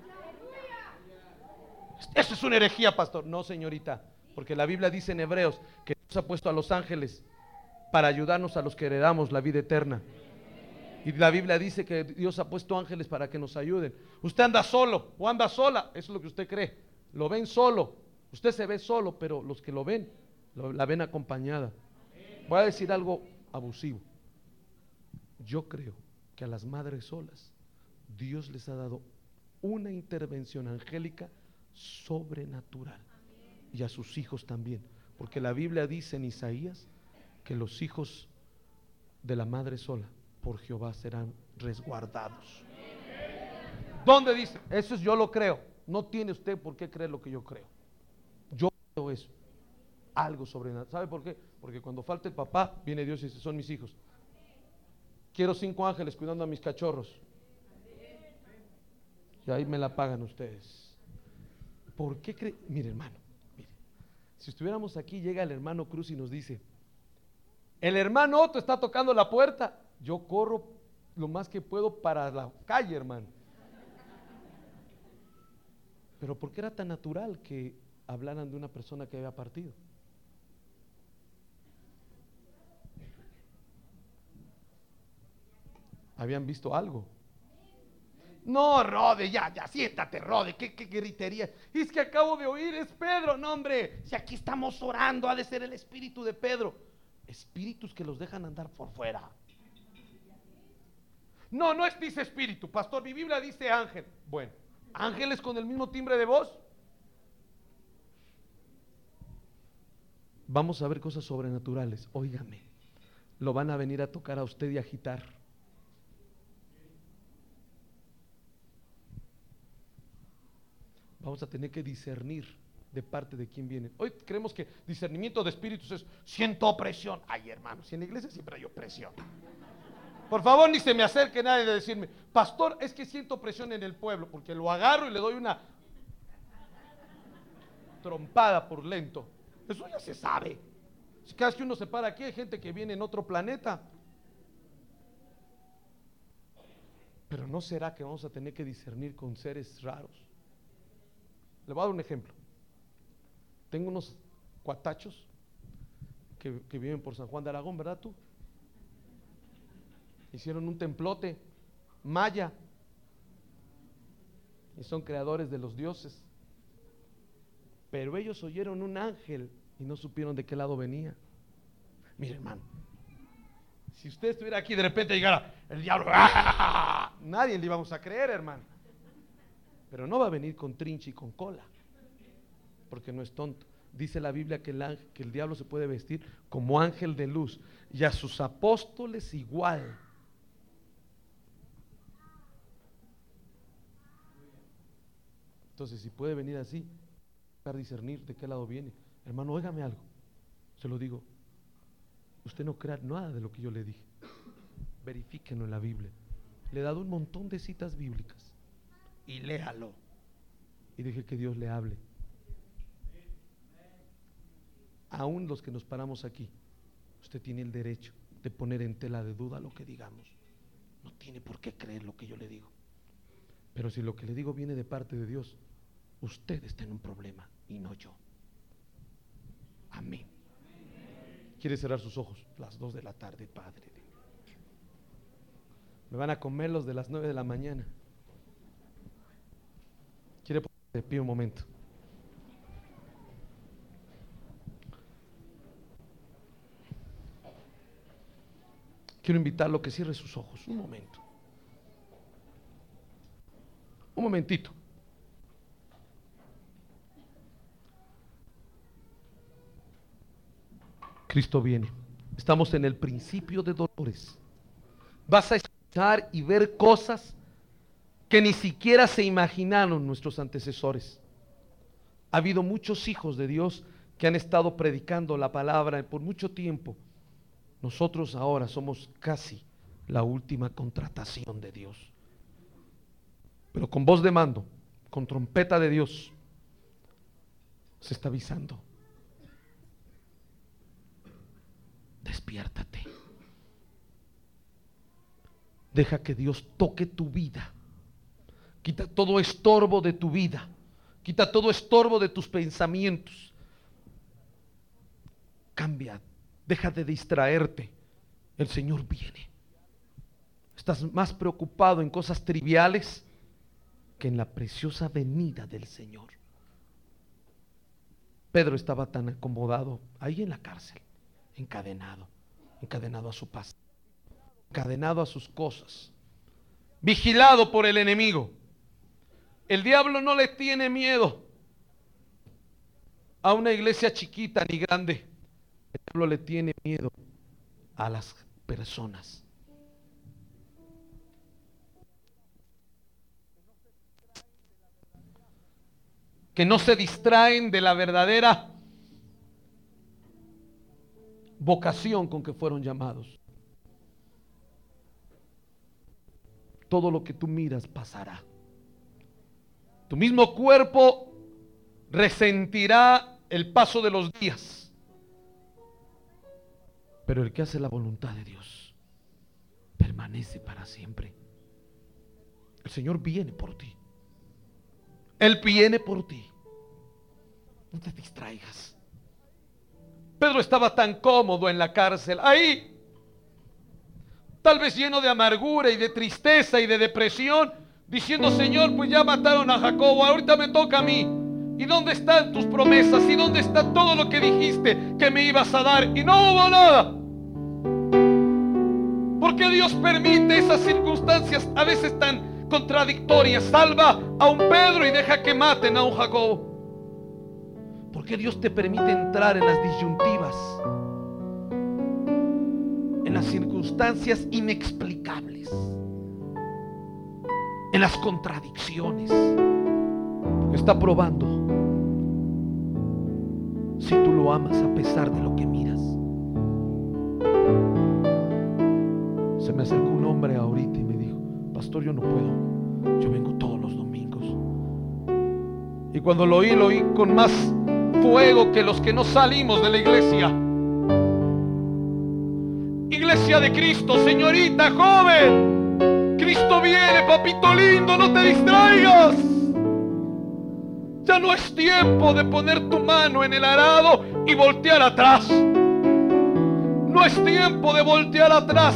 Eso es una herejía, pastor. No, señorita, porque la Biblia dice en Hebreos que Dios ha puesto a los ángeles para ayudarnos a los que heredamos la vida eterna. Y la Biblia dice que Dios ha puesto ángeles para que nos ayuden. Usted anda solo o anda sola, eso es lo que usted cree. Lo ven solo, usted se ve solo, pero los que lo ven, lo, la ven acompañada. Voy a decir algo abusivo. Yo creo que a las madres solas Dios les ha dado una intervención angélica sobrenatural, y a sus hijos también, porque la Biblia dice en Isaías que los hijos de la madre sola por Jehová serán resguardados. ¿Dónde dice? Eso es, yo lo creo. No tiene usted por qué creer lo que yo creo. Yo creo eso. Algo sobrenatural. ¿Sabe por qué? Porque cuando falta el papá, viene Dios y dice: son mis hijos. Quiero cinco ángeles cuidando a mis cachorros. Y ahí me la pagan ustedes. ¿Por qué cree? Mire, hermano, mire. Si estuviéramos aquí, llega el hermano Cruz y nos dice: el hermano Otto está tocando la puerta. Yo corro lo más que puedo para la calle, hermano. Pero ¿por qué era tan natural que hablaran de una persona que había partido? Habían visto algo. No, Rode, ya, ya, siéntate, Rode, qué, qué gritería. Es que acabo de oír, es Pedro. No, hombre, si aquí estamos orando, ha de ser el espíritu de Pedro. Espíritus que los dejan andar por fuera. No, no es dice espíritu, pastor, mi Biblia dice ángel. Bueno, ángeles con el mismo timbre de voz. Vamos a ver cosas sobrenaturales. Óigame, lo van a venir a tocar a usted y a agitar. Vamos a tener que discernir de parte de quién viene. Hoy creemos que discernimiento de espíritus es siento opresión. Ay, hermano, si en la iglesia siempre hay opresión. Por favor, ni se me acerque nadie de decirme, pastor, es que siento opresión en el pueblo, porque lo agarro y le doy una trompada por lento. Eso ya se sabe. Si cada vez que uno se para aquí hay gente que viene en otro planeta. Pero ¿no será que vamos a tener que discernir con seres raros? Le voy a dar un ejemplo. Tengo unos cuatachos que, que viven por San Juan de Aragón, ¿verdad tú? Hicieron un templote maya y son creadores de los dioses. Pero ellos oyeron un ángel y no supieron de qué lado venía. Mire, hermano, si usted estuviera aquí de repente llegara el diablo, ¡ah! Nadie le íbamos a creer, hermano. Pero no va a venir con trinche y con cola, porque no es tonto. Dice la Biblia que el, ángel, que el diablo se puede vestir como ángel de luz, y a sus apóstoles igual. Entonces, si puede venir así, para discernir de qué lado viene. Hermano, óigame algo, se lo digo, usted no crea nada de lo que yo le dije. Verifíquenlo en la Biblia. Le he dado un montón de citas bíblicas y léalo y deje que Dios le hable. Aún los que nos paramos aquí, usted tiene el derecho de poner en tela de duda lo que digamos. No tiene por qué creer lo que yo le digo. Pero si lo que le digo viene de parte de Dios, usted está en un problema y no yo. Amén. ¿Quiere cerrar sus ojos? Las dos de la tarde, Padre. Me van a comer los de las nueve de la mañana. ¿Quiere ponerse de pie un momento? Quiero invitarlo a que cierre sus ojos un momento. Un momentito. Cristo viene. Estamos en el principio de dolores. Vas a escuchar y ver cosas que ni siquiera se imaginaron nuestros antecesores. Ha habido muchos hijos de Dios que han estado predicando la palabra por mucho tiempo. Nosotros ahora somos casi la última contratación de Dios. Pero con voz de mando, con trompeta de Dios, se está avisando. Despiértate. Deja que Dios toque tu vida. Quita todo estorbo de tu vida. Quita todo estorbo de tus pensamientos. Cambia. Deja de distraerte. El Señor viene. Estás más preocupado en cosas triviales que en la preciosa venida del Señor. Pedro estaba tan acomodado ahí en la cárcel, encadenado, encadenado a su pasado, encadenado a sus cosas, vigilado por el enemigo. El diablo no le tiene miedo a una iglesia chiquita ni grande. El diablo le tiene miedo a las personas. Que no se distraen de la verdadera vocación con que fueron llamados. Todo lo que tú miras pasará. Tu mismo cuerpo resentirá el paso de los días. Pero el que hace la voluntad de Dios permanece para siempre. El Señor viene por ti. Él viene por ti. No te distraigas. Pedro estaba tan cómodo en la cárcel, ahí, tal vez lleno de amargura y de tristeza y de depresión, diciendo: Señor, pues ya mataron a Jacobo, ahorita me toca a mí. ¿Y dónde están tus promesas? ¿Y dónde está todo lo que dijiste que me ibas a dar? Y no hubo nada. ¿Por qué Dios permite esas circunstancias a veces tan contradictorias? Salva a un Pedro y deja que maten a un Jacobo. ¿Por qué Dios te permite entrar en las disyuntivas, en las circunstancias inexplicables, en las contradicciones? Porque está probando si tú lo amas a pesar de lo que miras. Se me acercó un hombre ahorita y me dijo: pastor, yo no puedo, yo vengo todos los domingos. Y cuando lo oí, lo oí con más fuego que los que no salimos de la iglesia. Iglesia de Cristo, señorita, joven, Cristo viene, papito lindo, no te distraigas. Ya no es tiempo de poner tu mano en el arado y voltear atrás. No es tiempo de voltear atrás.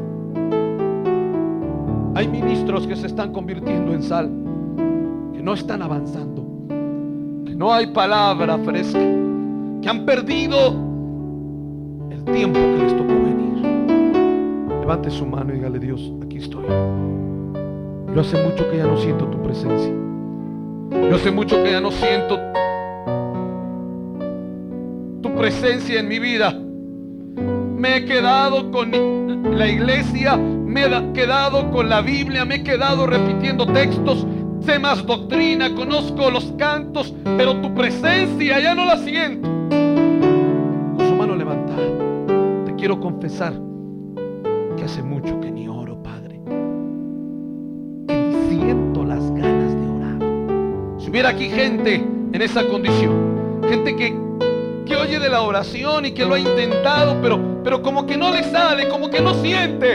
Hay ministros que se están convirtiendo en sal, que no están avanzando, que no hay palabra fresca, que han perdido el tiempo que les tocó venir. Levante su mano y dígale: Dios, aquí estoy. Yo hace mucho que ya no siento tu presencia. Yo hace mucho que ya no siento tu presencia en mi vida. Me he quedado con la iglesia, me he quedado con la Biblia, me he quedado repitiendo textos, sé más doctrina, conozco los cantos, pero tu presencia ya no la siento. Con su mano levantada, te quiero confesar que hace mucho que ni oro, Padre, que ni siento las ganas de orar. Si hubiera aquí gente en esa condición, gente que, que oye de la oración y que lo ha intentado, pero, pero como que no le sale, como que no siente.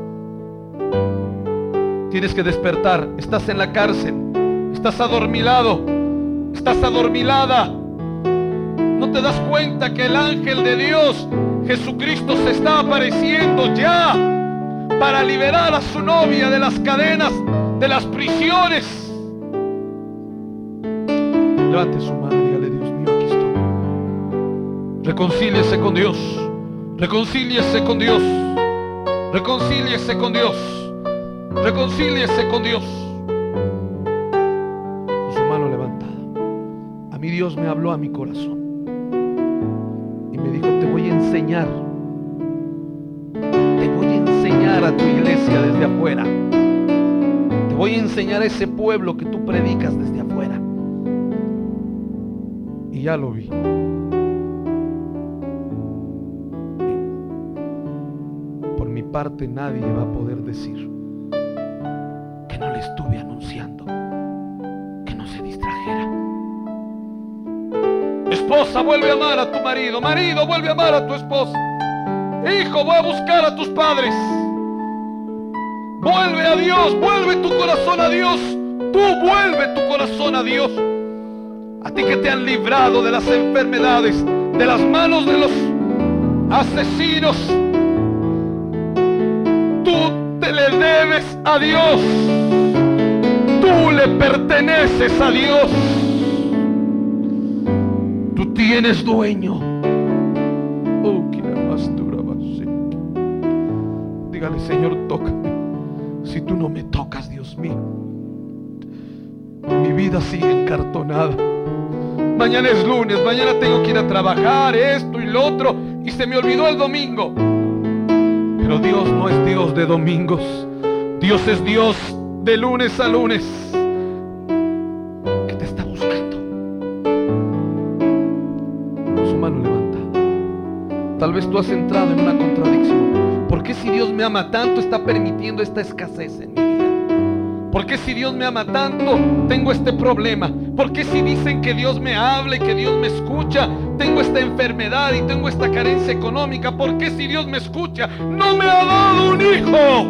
Tienes que despertar. Estás en la cárcel, estás adormilado, estás adormilada. No te das cuenta que el ángel de Dios, Jesucristo, se está apareciendo ya para liberar a su novia de las cadenas, de las prisiones. Levante su mano y dígale: Dios mío, aquí estoy. Reconcíliese con Dios, reconcíliese con Dios, reconcíliese con Dios, reconcíliese con Dios. Con su mano levantada. A mí Dios me habló a mi corazón y me dijo: te voy a enseñar, te voy a enseñar a tu iglesia desde afuera, te voy a enseñar a ese pueblo que tú predicas desde afuera. Y ya lo vi. Por mi parte, nadie va a poder decir que no le estuve anunciando, que no se distrajera. Esposa, vuelve a amar a tu marido. Marido, vuelve a amar a tu esposa. Hijo, voy a buscar a tus padres. Vuelve a Dios, vuelve tu corazón a Dios. Tú vuelve tu corazón a Dios. A ti que te han librado de las enfermedades, de las manos de los asesinos, tú te le debes a Dios. Tú le perteneces a Dios. Tú tienes dueño. Oh, dígale: Señor, tócame. Si tú no me tocas, Dios mío, mi vida sigue encartonada. Mañana es lunes, mañana tengo que ir a trabajar, esto y lo otro, y se me olvidó el domingo. Pero Dios no es Dios de domingos. Dios es Dios de lunes a lunes, que te está buscando. Con su mano levantada. Tal vez tú has entrado en una contradicción. ¿Por qué, si Dios me ama tanto, está permitiendo esta escasez en mi vida? ¿Por qué, si Dios me ama tanto, tengo este problema? ¿Por qué, si dicen que Dios me habla y que Dios me escucha, tengo esta enfermedad y tengo esta carencia económica? ¿Por qué, si Dios me escucha, no me ha dado un hijo?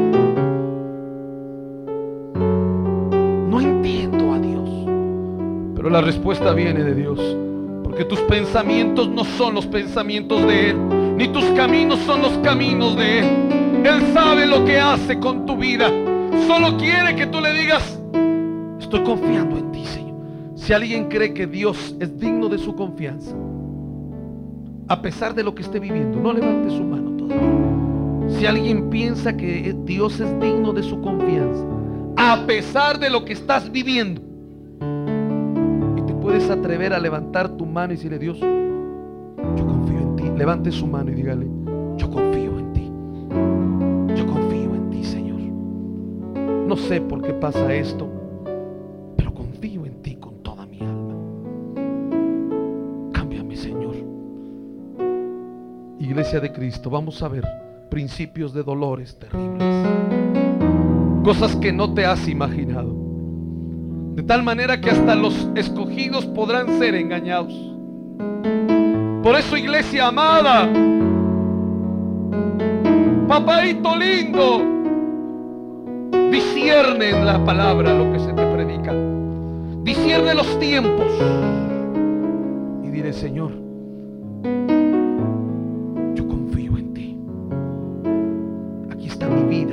No entiendo a Dios. Pero la respuesta viene de Dios, porque tus pensamientos no son los pensamientos de Él, ni tus caminos son los caminos de Él. Él sabe lo que hace con tu vida. Solo quiere que tú le digas: estoy confiando en ti, Señor. Si alguien cree que Dios es digno de su confianza, a pesar de lo que esté viviendo, no levante su mano todavía. Si alguien piensa que Dios es digno de su confianza, a pesar de lo que estás viviendo, y te puedes atrever a levantar tu mano y decirle: Dios, yo confío en ti. Levante su mano y dígale: yo confío en ti. Yo confío en ti, Señor. No sé por qué pasa esto, pero confío en ti con toda mi alma. Cámbiame, Señor. Iglesia de Cristo, vamos a ver principios de dolores terribles, cosas que no te has imaginado, de tal manera que hasta los escogidos podrán ser engañados. Por eso, iglesia amada, papaito lindo, discierne en la palabra lo que se te predica, discierne los tiempos y dile: Señor, yo confío en ti. Aquí está mi vida,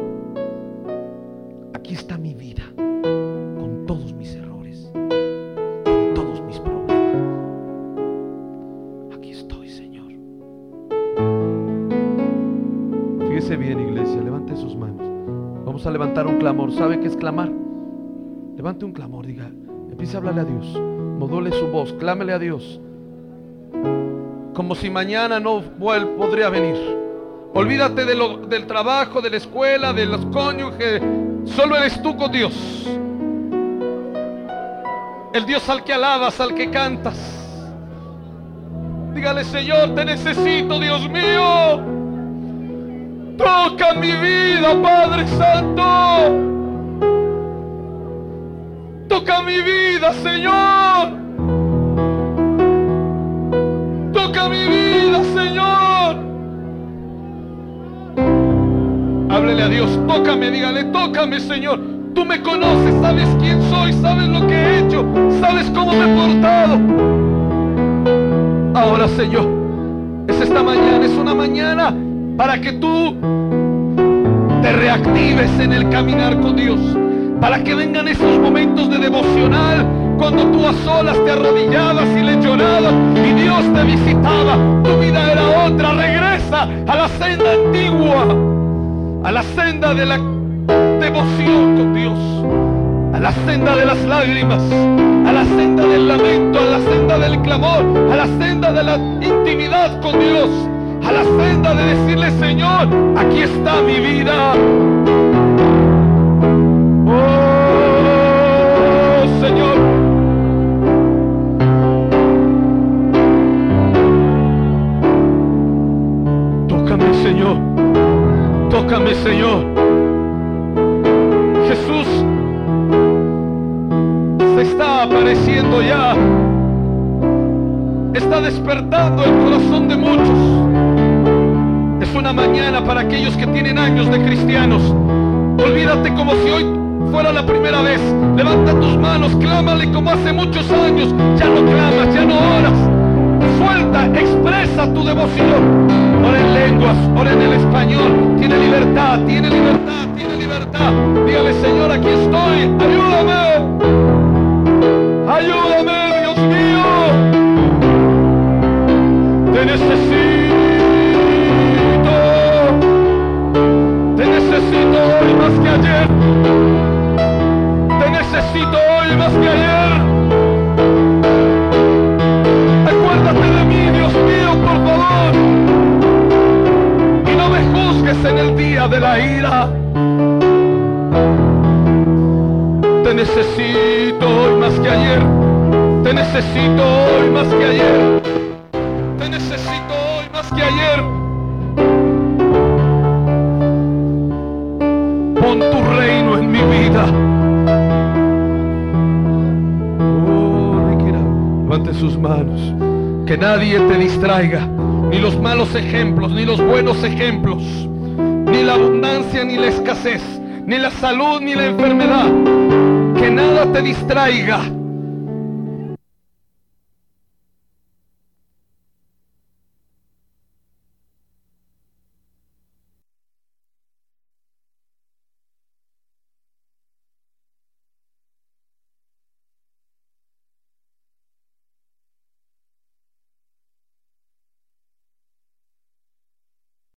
aquí está mi vida, con todos mis errores, con todos mis problemas. Aquí estoy, Señor. Fíjese bien, iglesia, levante sus manos. Vamos a levantar un clamor. ¿Sabe qué es clamar? Levante un clamor, diga, empiece a hablarle a Dios, module su voz, clámele a Dios, como si mañana no podría venir. Olvídate de lo, del trabajo, de la escuela, de los cónyuges. Solo eres tú con Dios, el Dios al que alabas, al que cantas. Dígale: Señor, te necesito, Dios mío. Toca mi vida, Padre Santo. Toca mi vida, Señor. Toca mi vida, Señor. Háblele a Dios: tócame, dígale: tócame, Señor. Tú me conoces, sabes quién soy, sabes lo que he hecho, sabes cómo me he portado. Ahora, Señor, es esta mañana, es una mañana para que tú te reactives en el caminar con Dios, para que vengan esos momentos de devocional, cuando tú a solas te arrodillabas y le llorabas y Dios te visitaba. Tu vida era otra. Regresa a la senda antigua, a la senda de la devoción con Dios, a la senda de las lágrimas, a la senda del lamento, a la senda del clamor, a la senda de la intimidad con Dios, a la senda de decirle: Señor, aquí está mi vida. Oh, Señor. Tócame, Señor. Tócame, Señor. Jesús se está apareciendo ya. Está despertando el corazón de muchos. Es una mañana para aquellos que tienen años de cristianos. Olvídate como si hoy fuera la primera vez. Levanta tus manos, clámale como hace muchos años. Ya no clamas, ya no oras. Suelta, expresa tu devoción. Ora en lenguas, ora en el español. Tiene libertad, tiene libertad, tiene libertad. Dígale: Señor, aquí estoy, ayúdame. Ayúdame, Dios mío. Te necesito. Te necesito hoy más que ayer. Te necesito hoy más que ayer. Acuérdate de mí, Dios mío, por favor. Y no me juzgues en el día de la ira. Te necesito hoy más que ayer. Te necesito hoy más que ayer. Te necesito hoy más que ayer. Pon tu reino en mi vida. Oh, Riquira, levante sus manos. Que nadie te distraiga. Ni los malos ejemplos, ni los buenos ejemplos, ni la abundancia, ni la escasez, ni la salud, ni la enfermedad. Que nada te distraiga.